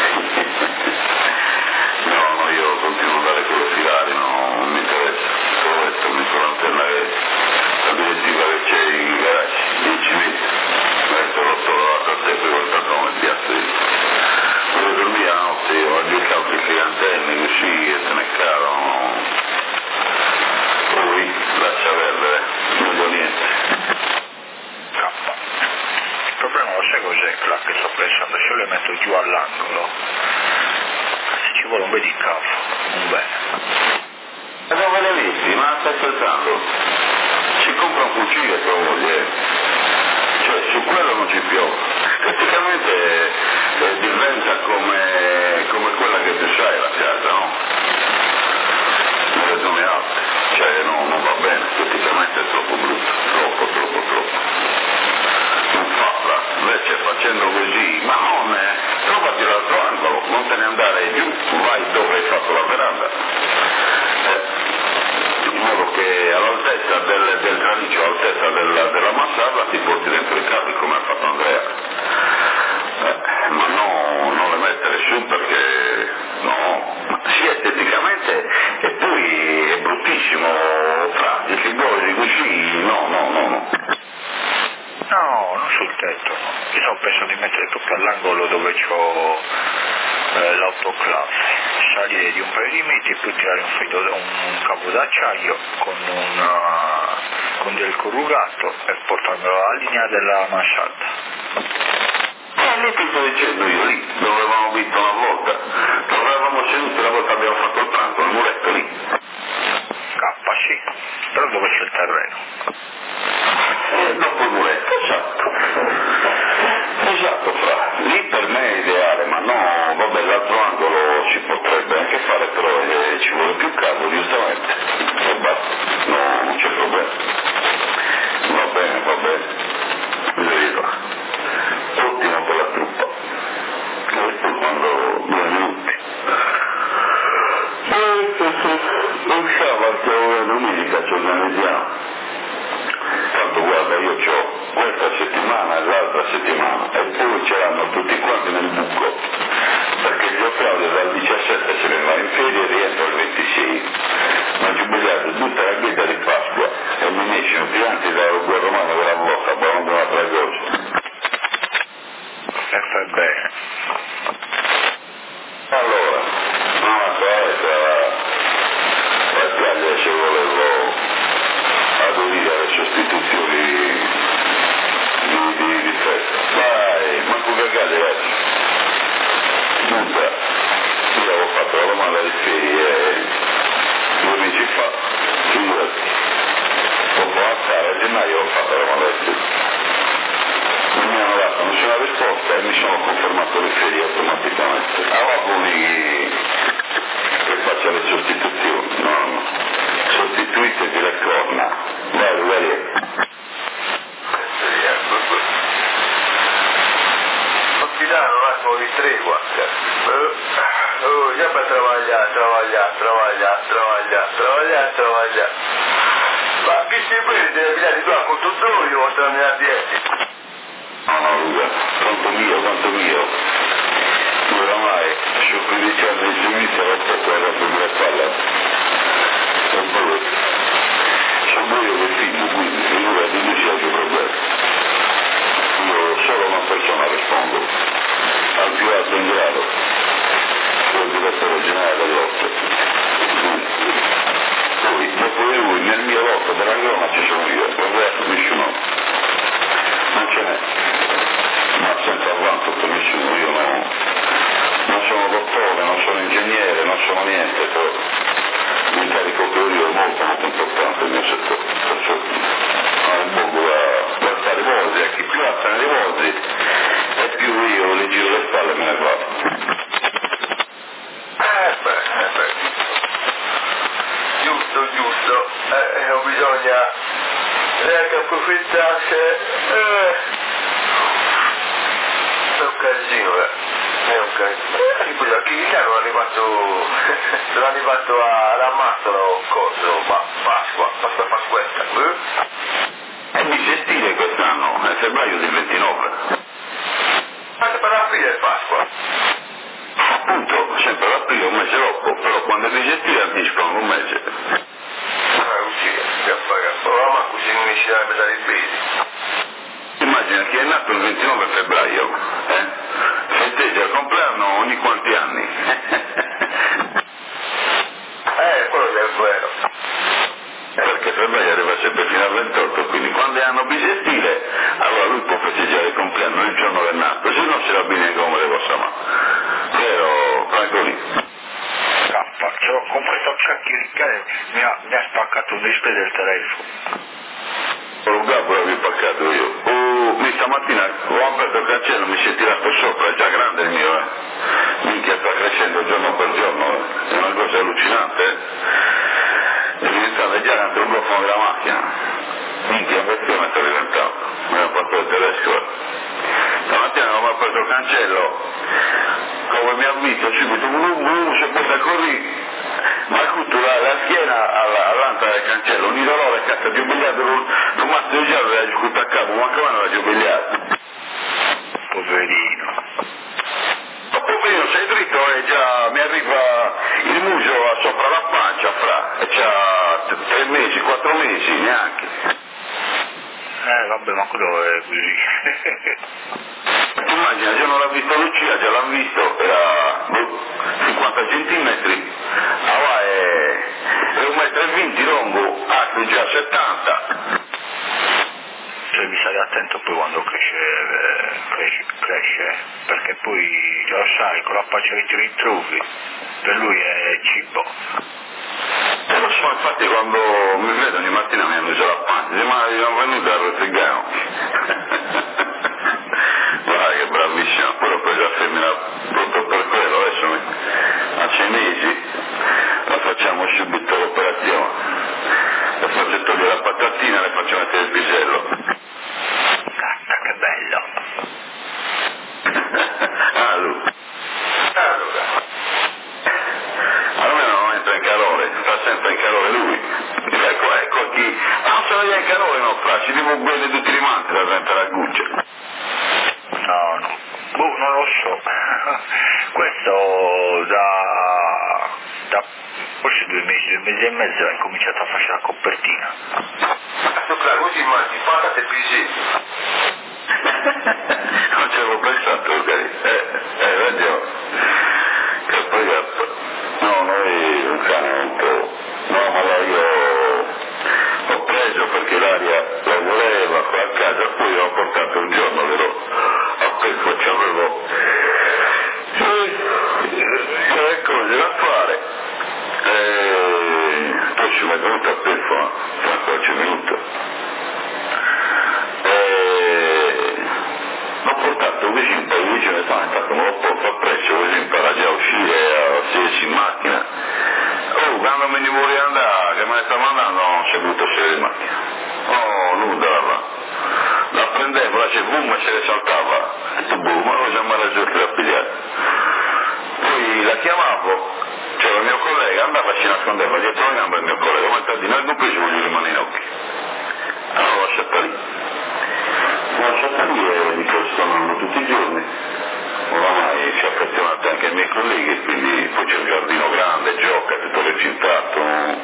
No, no, io continuo a andare con le filari, no, non mi interessa. Solo questo mi sono l'antenna che la direttiva che c'è in garage, dieci metri. Adesso l'ho trovato a te per qualcosa come piazza di. Volevo dormire la notte, io ho aggiustato le antenne così e se ne caro. Poi lascia perdere, non vedo niente. K. Il problema lo sai cos'è, Clark, che sto pensando, se io le metto giù all'angolo, se ci vuole un bel di cavo, un bene. E dove le visti? Ma stai scherzando? Si compra un fucile tua moglie, cioè su quello non ci piove. Praticamente eh, diventa come, come quella che tu sai la casa, no? Nelle zone alte, cioè no, non va bene, praticamente è troppo brutto, troppo, troppo, troppo. Non farla, invece facendo così, ma non è, trovati l'altro angolo, non te ne andare giù, vai dove hai fatto la veranda. In modo che all'altezza del, del traliccio, all'altezza della, della mansarda ti porti dentro i cavi come ha fatto Andrea. Eh, ma no, non le mettere su perché no, sì esteticamente e poi è bruttissimo, fra i figuri così, no, no, no, no. No, non sul tetto, no. Io stavo pensando di mettere proprio all'angolo dove c'ho eh, l'autoclave, salire di un paio di metri e poi tirare un filo, un cavo d'acciaio con, una, con del corrugato e portarmelo alla linea della mansarda. Eh, lì ti sto dicendo io, lì dove avevamo visto una volta, dove eravamo seduti la volta abbiamo fatto il pranzo, il muretto lì. K, sì, però dove c'è il terreno? E dopo il muretto, esatto. Esatto, fra. Lì per me è ideale, ma no, vabbè, l'altro angolo si potrebbe anche fare, però eh, ci vuole più cavo, giustamente. E basta, no, non c'è problema. Va bene, va bene. gennaio ho fatto la malessere. Non mi hanno dato nessuna risposta e mi sono confermato le ferie automaticamente. Allora poi che faccia le sostituzioni, no, no. Sostituite di le corna. Vai, vai. Ti danno un attimo di tregua. Oh, già per travagliare, travagliare, travagliare, travagliare, travagliare, travagliare. Ma chi si prende? Mi dai qua con tutto io o sta nella dieta? No, no, Luca, quanto mio, quanto mio. Tu oramai, su quindici anni di giudizio, ho fatto la cosa sulle spalle. Sono pure. Sono io che filmo, quindi, figura di lui c'è problema. Io solo una persona rispondo, al più alto in grado, sono il direttore generale dell'otto. Poi, dopo di lui, nel mio lotto della Roma ci sono io, il resto nessuno. Non ce n'è. Ma senza avanto per nessuno, io non, non sono dottore, non sono ingegnere, non sono niente, però l'incarico che ho io è molto molto importante nel mio settore, perciò ho un mondo da, da fare volte, a chi più alza nelle volte e più io le giro le spalle e me ne vado. Eh beh, eh beh. Giusto, giusto, eh, non bisogna neanche approfittarsi, eh, è un casino, eh, è un casino. Eh, poi da Chiricano è arrivato, sono arrivato a Rammazzolo, coso, ma Pasqua, Pasqua Pasquetta, eh? È bisestile quest'anno, è febbraio del ventinove. Anche per l'aprile è Pasqua. Appunto, sempre l'aprile un mese dopo, però quando è bisestile anticipano un mese. Ah, così, che fare, ma così non mi ci dà metà i pesi. Immagina che è nato il ventinove febbraio, eh? Festeggia il compleanno ogni quanti anni. Eh, quello che è vero. Perché febbraio arriva sempre fino al ventotto, quindi quando è anno bisestile, allora lui può festeggiare il compleanno il giorno del nato, se no se la bene come le possa ma. Però, ecco lì. Scappa, cioè, con questo chiacchiericare mi ha, mi ha spaccato un display del telefono. Ho un gabbo l'avevo paccato io. Oh, mi stamattina ho aperto il cancello, mi si è tirato sopra, è già grande il mio, eh. Minchia, sta crescendo giorno per giorno, eh. È una cosa allucinante, eh. È diventato già dentro il goffo della macchina. Minchia, un vecchione sta diventando. Mi ha fatto il tedesco. Stamattina ho aperto il cancello, come mi ha visto subito, brum brum, si porta così. Ma tutto la, la schiena alla, all'anta del cancello, un dolore cazzo giubilato con un mazzo di giallo era giù a capo, ma come non l'ha giubilato? Poverino. Ma poverino sei dritto e già mi arriva il muso sopra la pancia fra, e c'ha tre mesi, quattro mesi neanche. Eh vabbè, ma quello è così. Immagina, già non l'ha visto Lucia, già l'ha visto, era cinquanta centimetri, allora è, è un metro e venti longo, alto già settanta. Cioè bisogna attento poi quando cresce, eh, cresce, cresce, perché poi lo sai, con la pancia che ti ritrovi, per lui è cibo. E lo so, infatti quando mi vedo ogni mattina mi hanno già la pancia, dice ma sono venuto a Rotterdam. Guarda che bravissima, poi l'ho presa a femmina proprio per quello, adesso mi, a sei mesi la facciamo subito l'operazione, le faccio togliere la patatina e le faccio mettere il pisello. Cazzo, che bello! Ah, lui. Allora, Almeno non entra in calore, sta sempre in calore lui. Ecco, ecco chi. Ah, se non è in calore non fa, ci devo bere tutti i manti da sempre la guccia. No, no. Boh, non lo so. Questo da, da forse due mesi, due mesi e mezzo ha incominciato a fare la copertina. sopra così mangi patate e piselli. Non ci avevo pensato, cari. Eh, hai ragione. Che poi no, noi un cane un po'. No, ma là io ho preso perché l'aria la voleva qua a casa, poi l'ho portato un giorno, però a questo ci avevo le cose da fare. E poi ci mi è venuto a Perfo, fra qualche minuto. faceva boom e se ne saltava, e tu boom, ma non ci ha mai raggiunto a pigliare. Poi la chiamavo, c'era il mio collega, andava e si nascondeva dietro la gamba il mio collega, ma infatti noi complici voglio rimanere in occhi. Allora l'ho lasciata lì. L'ho lasciata lì e di questo tornano tutti i giorni. Oramai si è affezionato anche ai miei colleghi, quindi poi c'è un giardino grande, gioca, tutto recintato,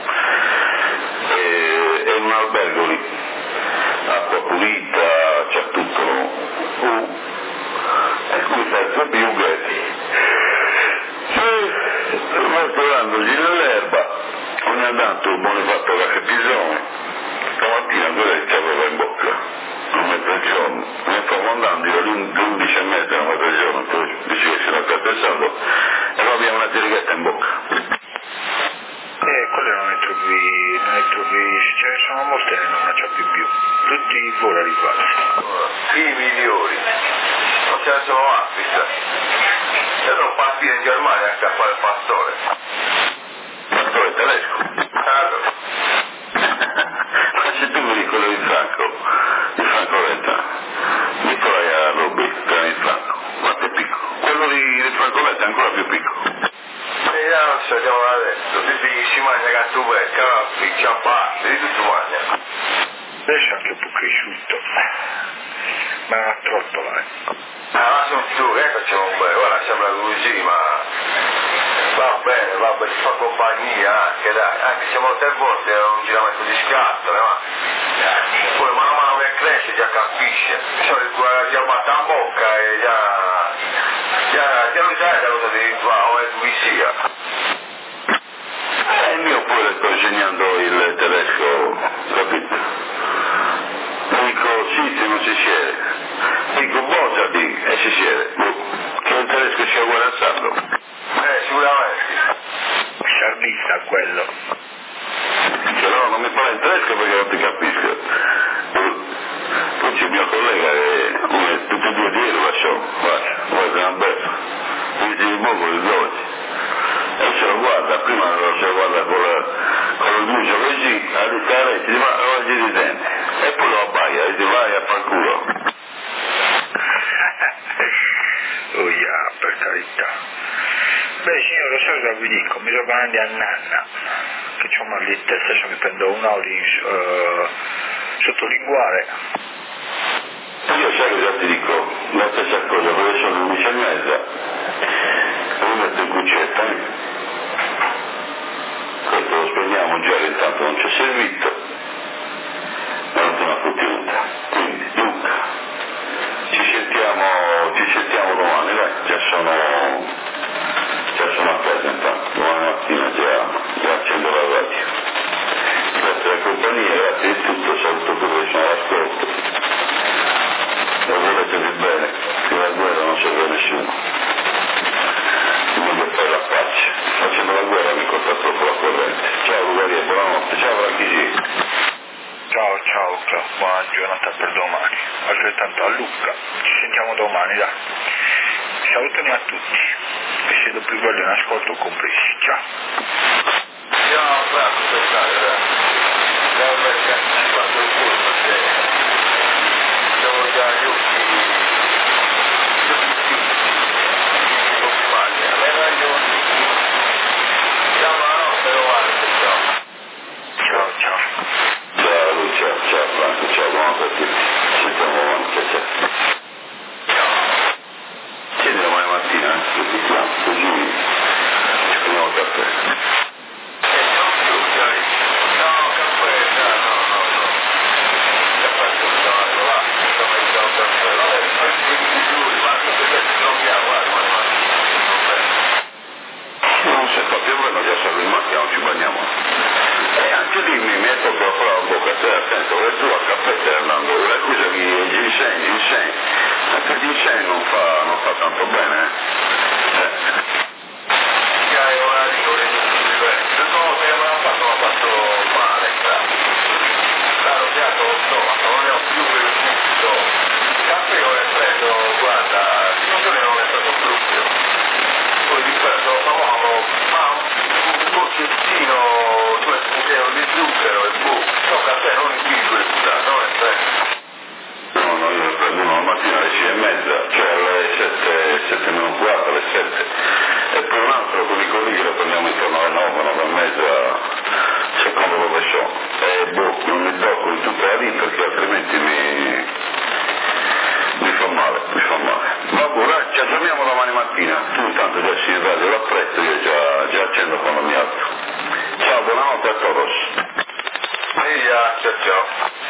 e, e un albergo lì, acqua pulita, c'è tutto, uh, e come sai, tutti i ughetti. Mescolandoci nell'erba, ogni tanto un buone fatto qualche pisone, stamattina quello che aveva in bocca, a mezzogiorno, ne stavo andando, io alle undici e mezza a mezzogiorno, poi dice che si era attraversato e poi abbiamo una zerighetta in bocca. Eh, quelle non ne trovi, non ne trovi, ce ne sono molte che non ne c'è più più, tutti fuori arrivati. I migliori, non ce ne sono altri, io sono partito in Germania anche a fare il pastore. Pastore tedesco? Allora. Ma se tu vedi quello di Franco, di Franco Letta, Nicolai a Robby, era di Franco, quanto è piccolo? Quello di, di Franco Letta è ancora più piccolo. E io non so, andiamo adesso, tutti si mangia cattupecca, ciabatte, di tutto mangia. Invece anche un po' cresciuto, ma è una trottola, eh. Ah, ma sono tu, che facciamo un bel, guarda, sembra così, ma va bene, va bene, ci fa compagnia anche, dai, anche se molte volte è un giramento di scatole, ma poi mano a mano che cresce già capisce, cioè già batte a bocca e già, già, già lui sa da cosa devi fare, o è lui sia. E il mio pure sto insegnando il tedesco, capito? Dico sì, se non si siede. Dico bogia di e si siede. Che il tedesco sia uguale al sardo. Eh, sicuramente. Sciardista quello. Cioè no, non mi parla in tedesco perché non ti capisco. Poi c'è il mio collega che come tutti e due dietro lasciò, guarda, guarda una beffa. Dice il poco il dodici. E se lo guarda, prima lo se lo guarda con, la, con il bucio così, a dittare, ti dice ma oggi ti sente. E poi lo abbaia, dice vai a far culo. Oh yeah, per carità. Beh signore, lo so cosa vi dico, mi sono andando a nanna, che c'ho mal di testa, cioè mi prendo un Audi uh, sottolinguale. Io sai cosa ti dico? La stessa cosa, perché sono undici e mezza, lo metto in cuccetta, eh? Questo lo spegniamo già che intanto non c'è servito, ma non sono contenuta. Quindi, Luca, ci sentiamo, ci sentiamo domani, dai, già sono, già sono a casa intanto, domani mattina già, già accendo la radio. Grazie alla compagnia, grazie di tutto, saluto quello che sono all'ascolto. Lo volete più bene, che la guerra non serve a nessuno. Non fare la pace. Facendo la guerra mi costa troppo la corrente. Ciao Lugaria, buonanotte, ciao Franchisi. Ciao ciao, ciao, buona giornata per domani, altrettanto a Luca, ci sentiamo domani, dai. Salutami a tutti, e siete più belli in ascolto compresi, ciao. Ciao, bravo, pensate, dai. Ciao, perché hai fatto il curso, se devo già gli occhi, gli occhi chiusi, non mi sbaglia, hai ragione. Ciao, buonanotte, domani, ciao. Ciao ciao. Ciao Lucia, ciao Franco, ciao, buonanotte a tutti. Ci sentiamo domani, ciao ciao. Ci vediamo domani mattina, eh? Così ci prendiamo il caffè. E non più, dai. No, caffè, no, no, no, no. Caffè sul tavolo, va. Sto mettendo un caffè. Vabbè, poi ti dici giù, basta che adesso non mi guarda, guarda, guarda. Non bene. Non si fa più bello che salgo in macchina, non ci bagniamo. E anche lì mi metto proprio la bocca, stai attento, perché tu al caffè stai andando, accusami il ginseng, ginseng, anche il ginseng non fa, non fa tanto bene, eh. eh. Hai una rigore di diverso. No, se me l'ha fatto, l'ha fatto male, claro. Claro, piatto lo stomaco, non ne ho più per il gusto. Il caffè non ne prendo, guarda, non so che non è stato proprio. Poi di prendo famoso, ma un bocchettino, cioè un chilo di zucchero e boh. No, caffè non in piccolo, non ne prendo. No, no, io ne prendo uno mattina, tu intanto già si in radio l'apprezzo, io già, già accendo quando mi alzo. Ciao, buonanotte a todos. Sì, ciao ciao.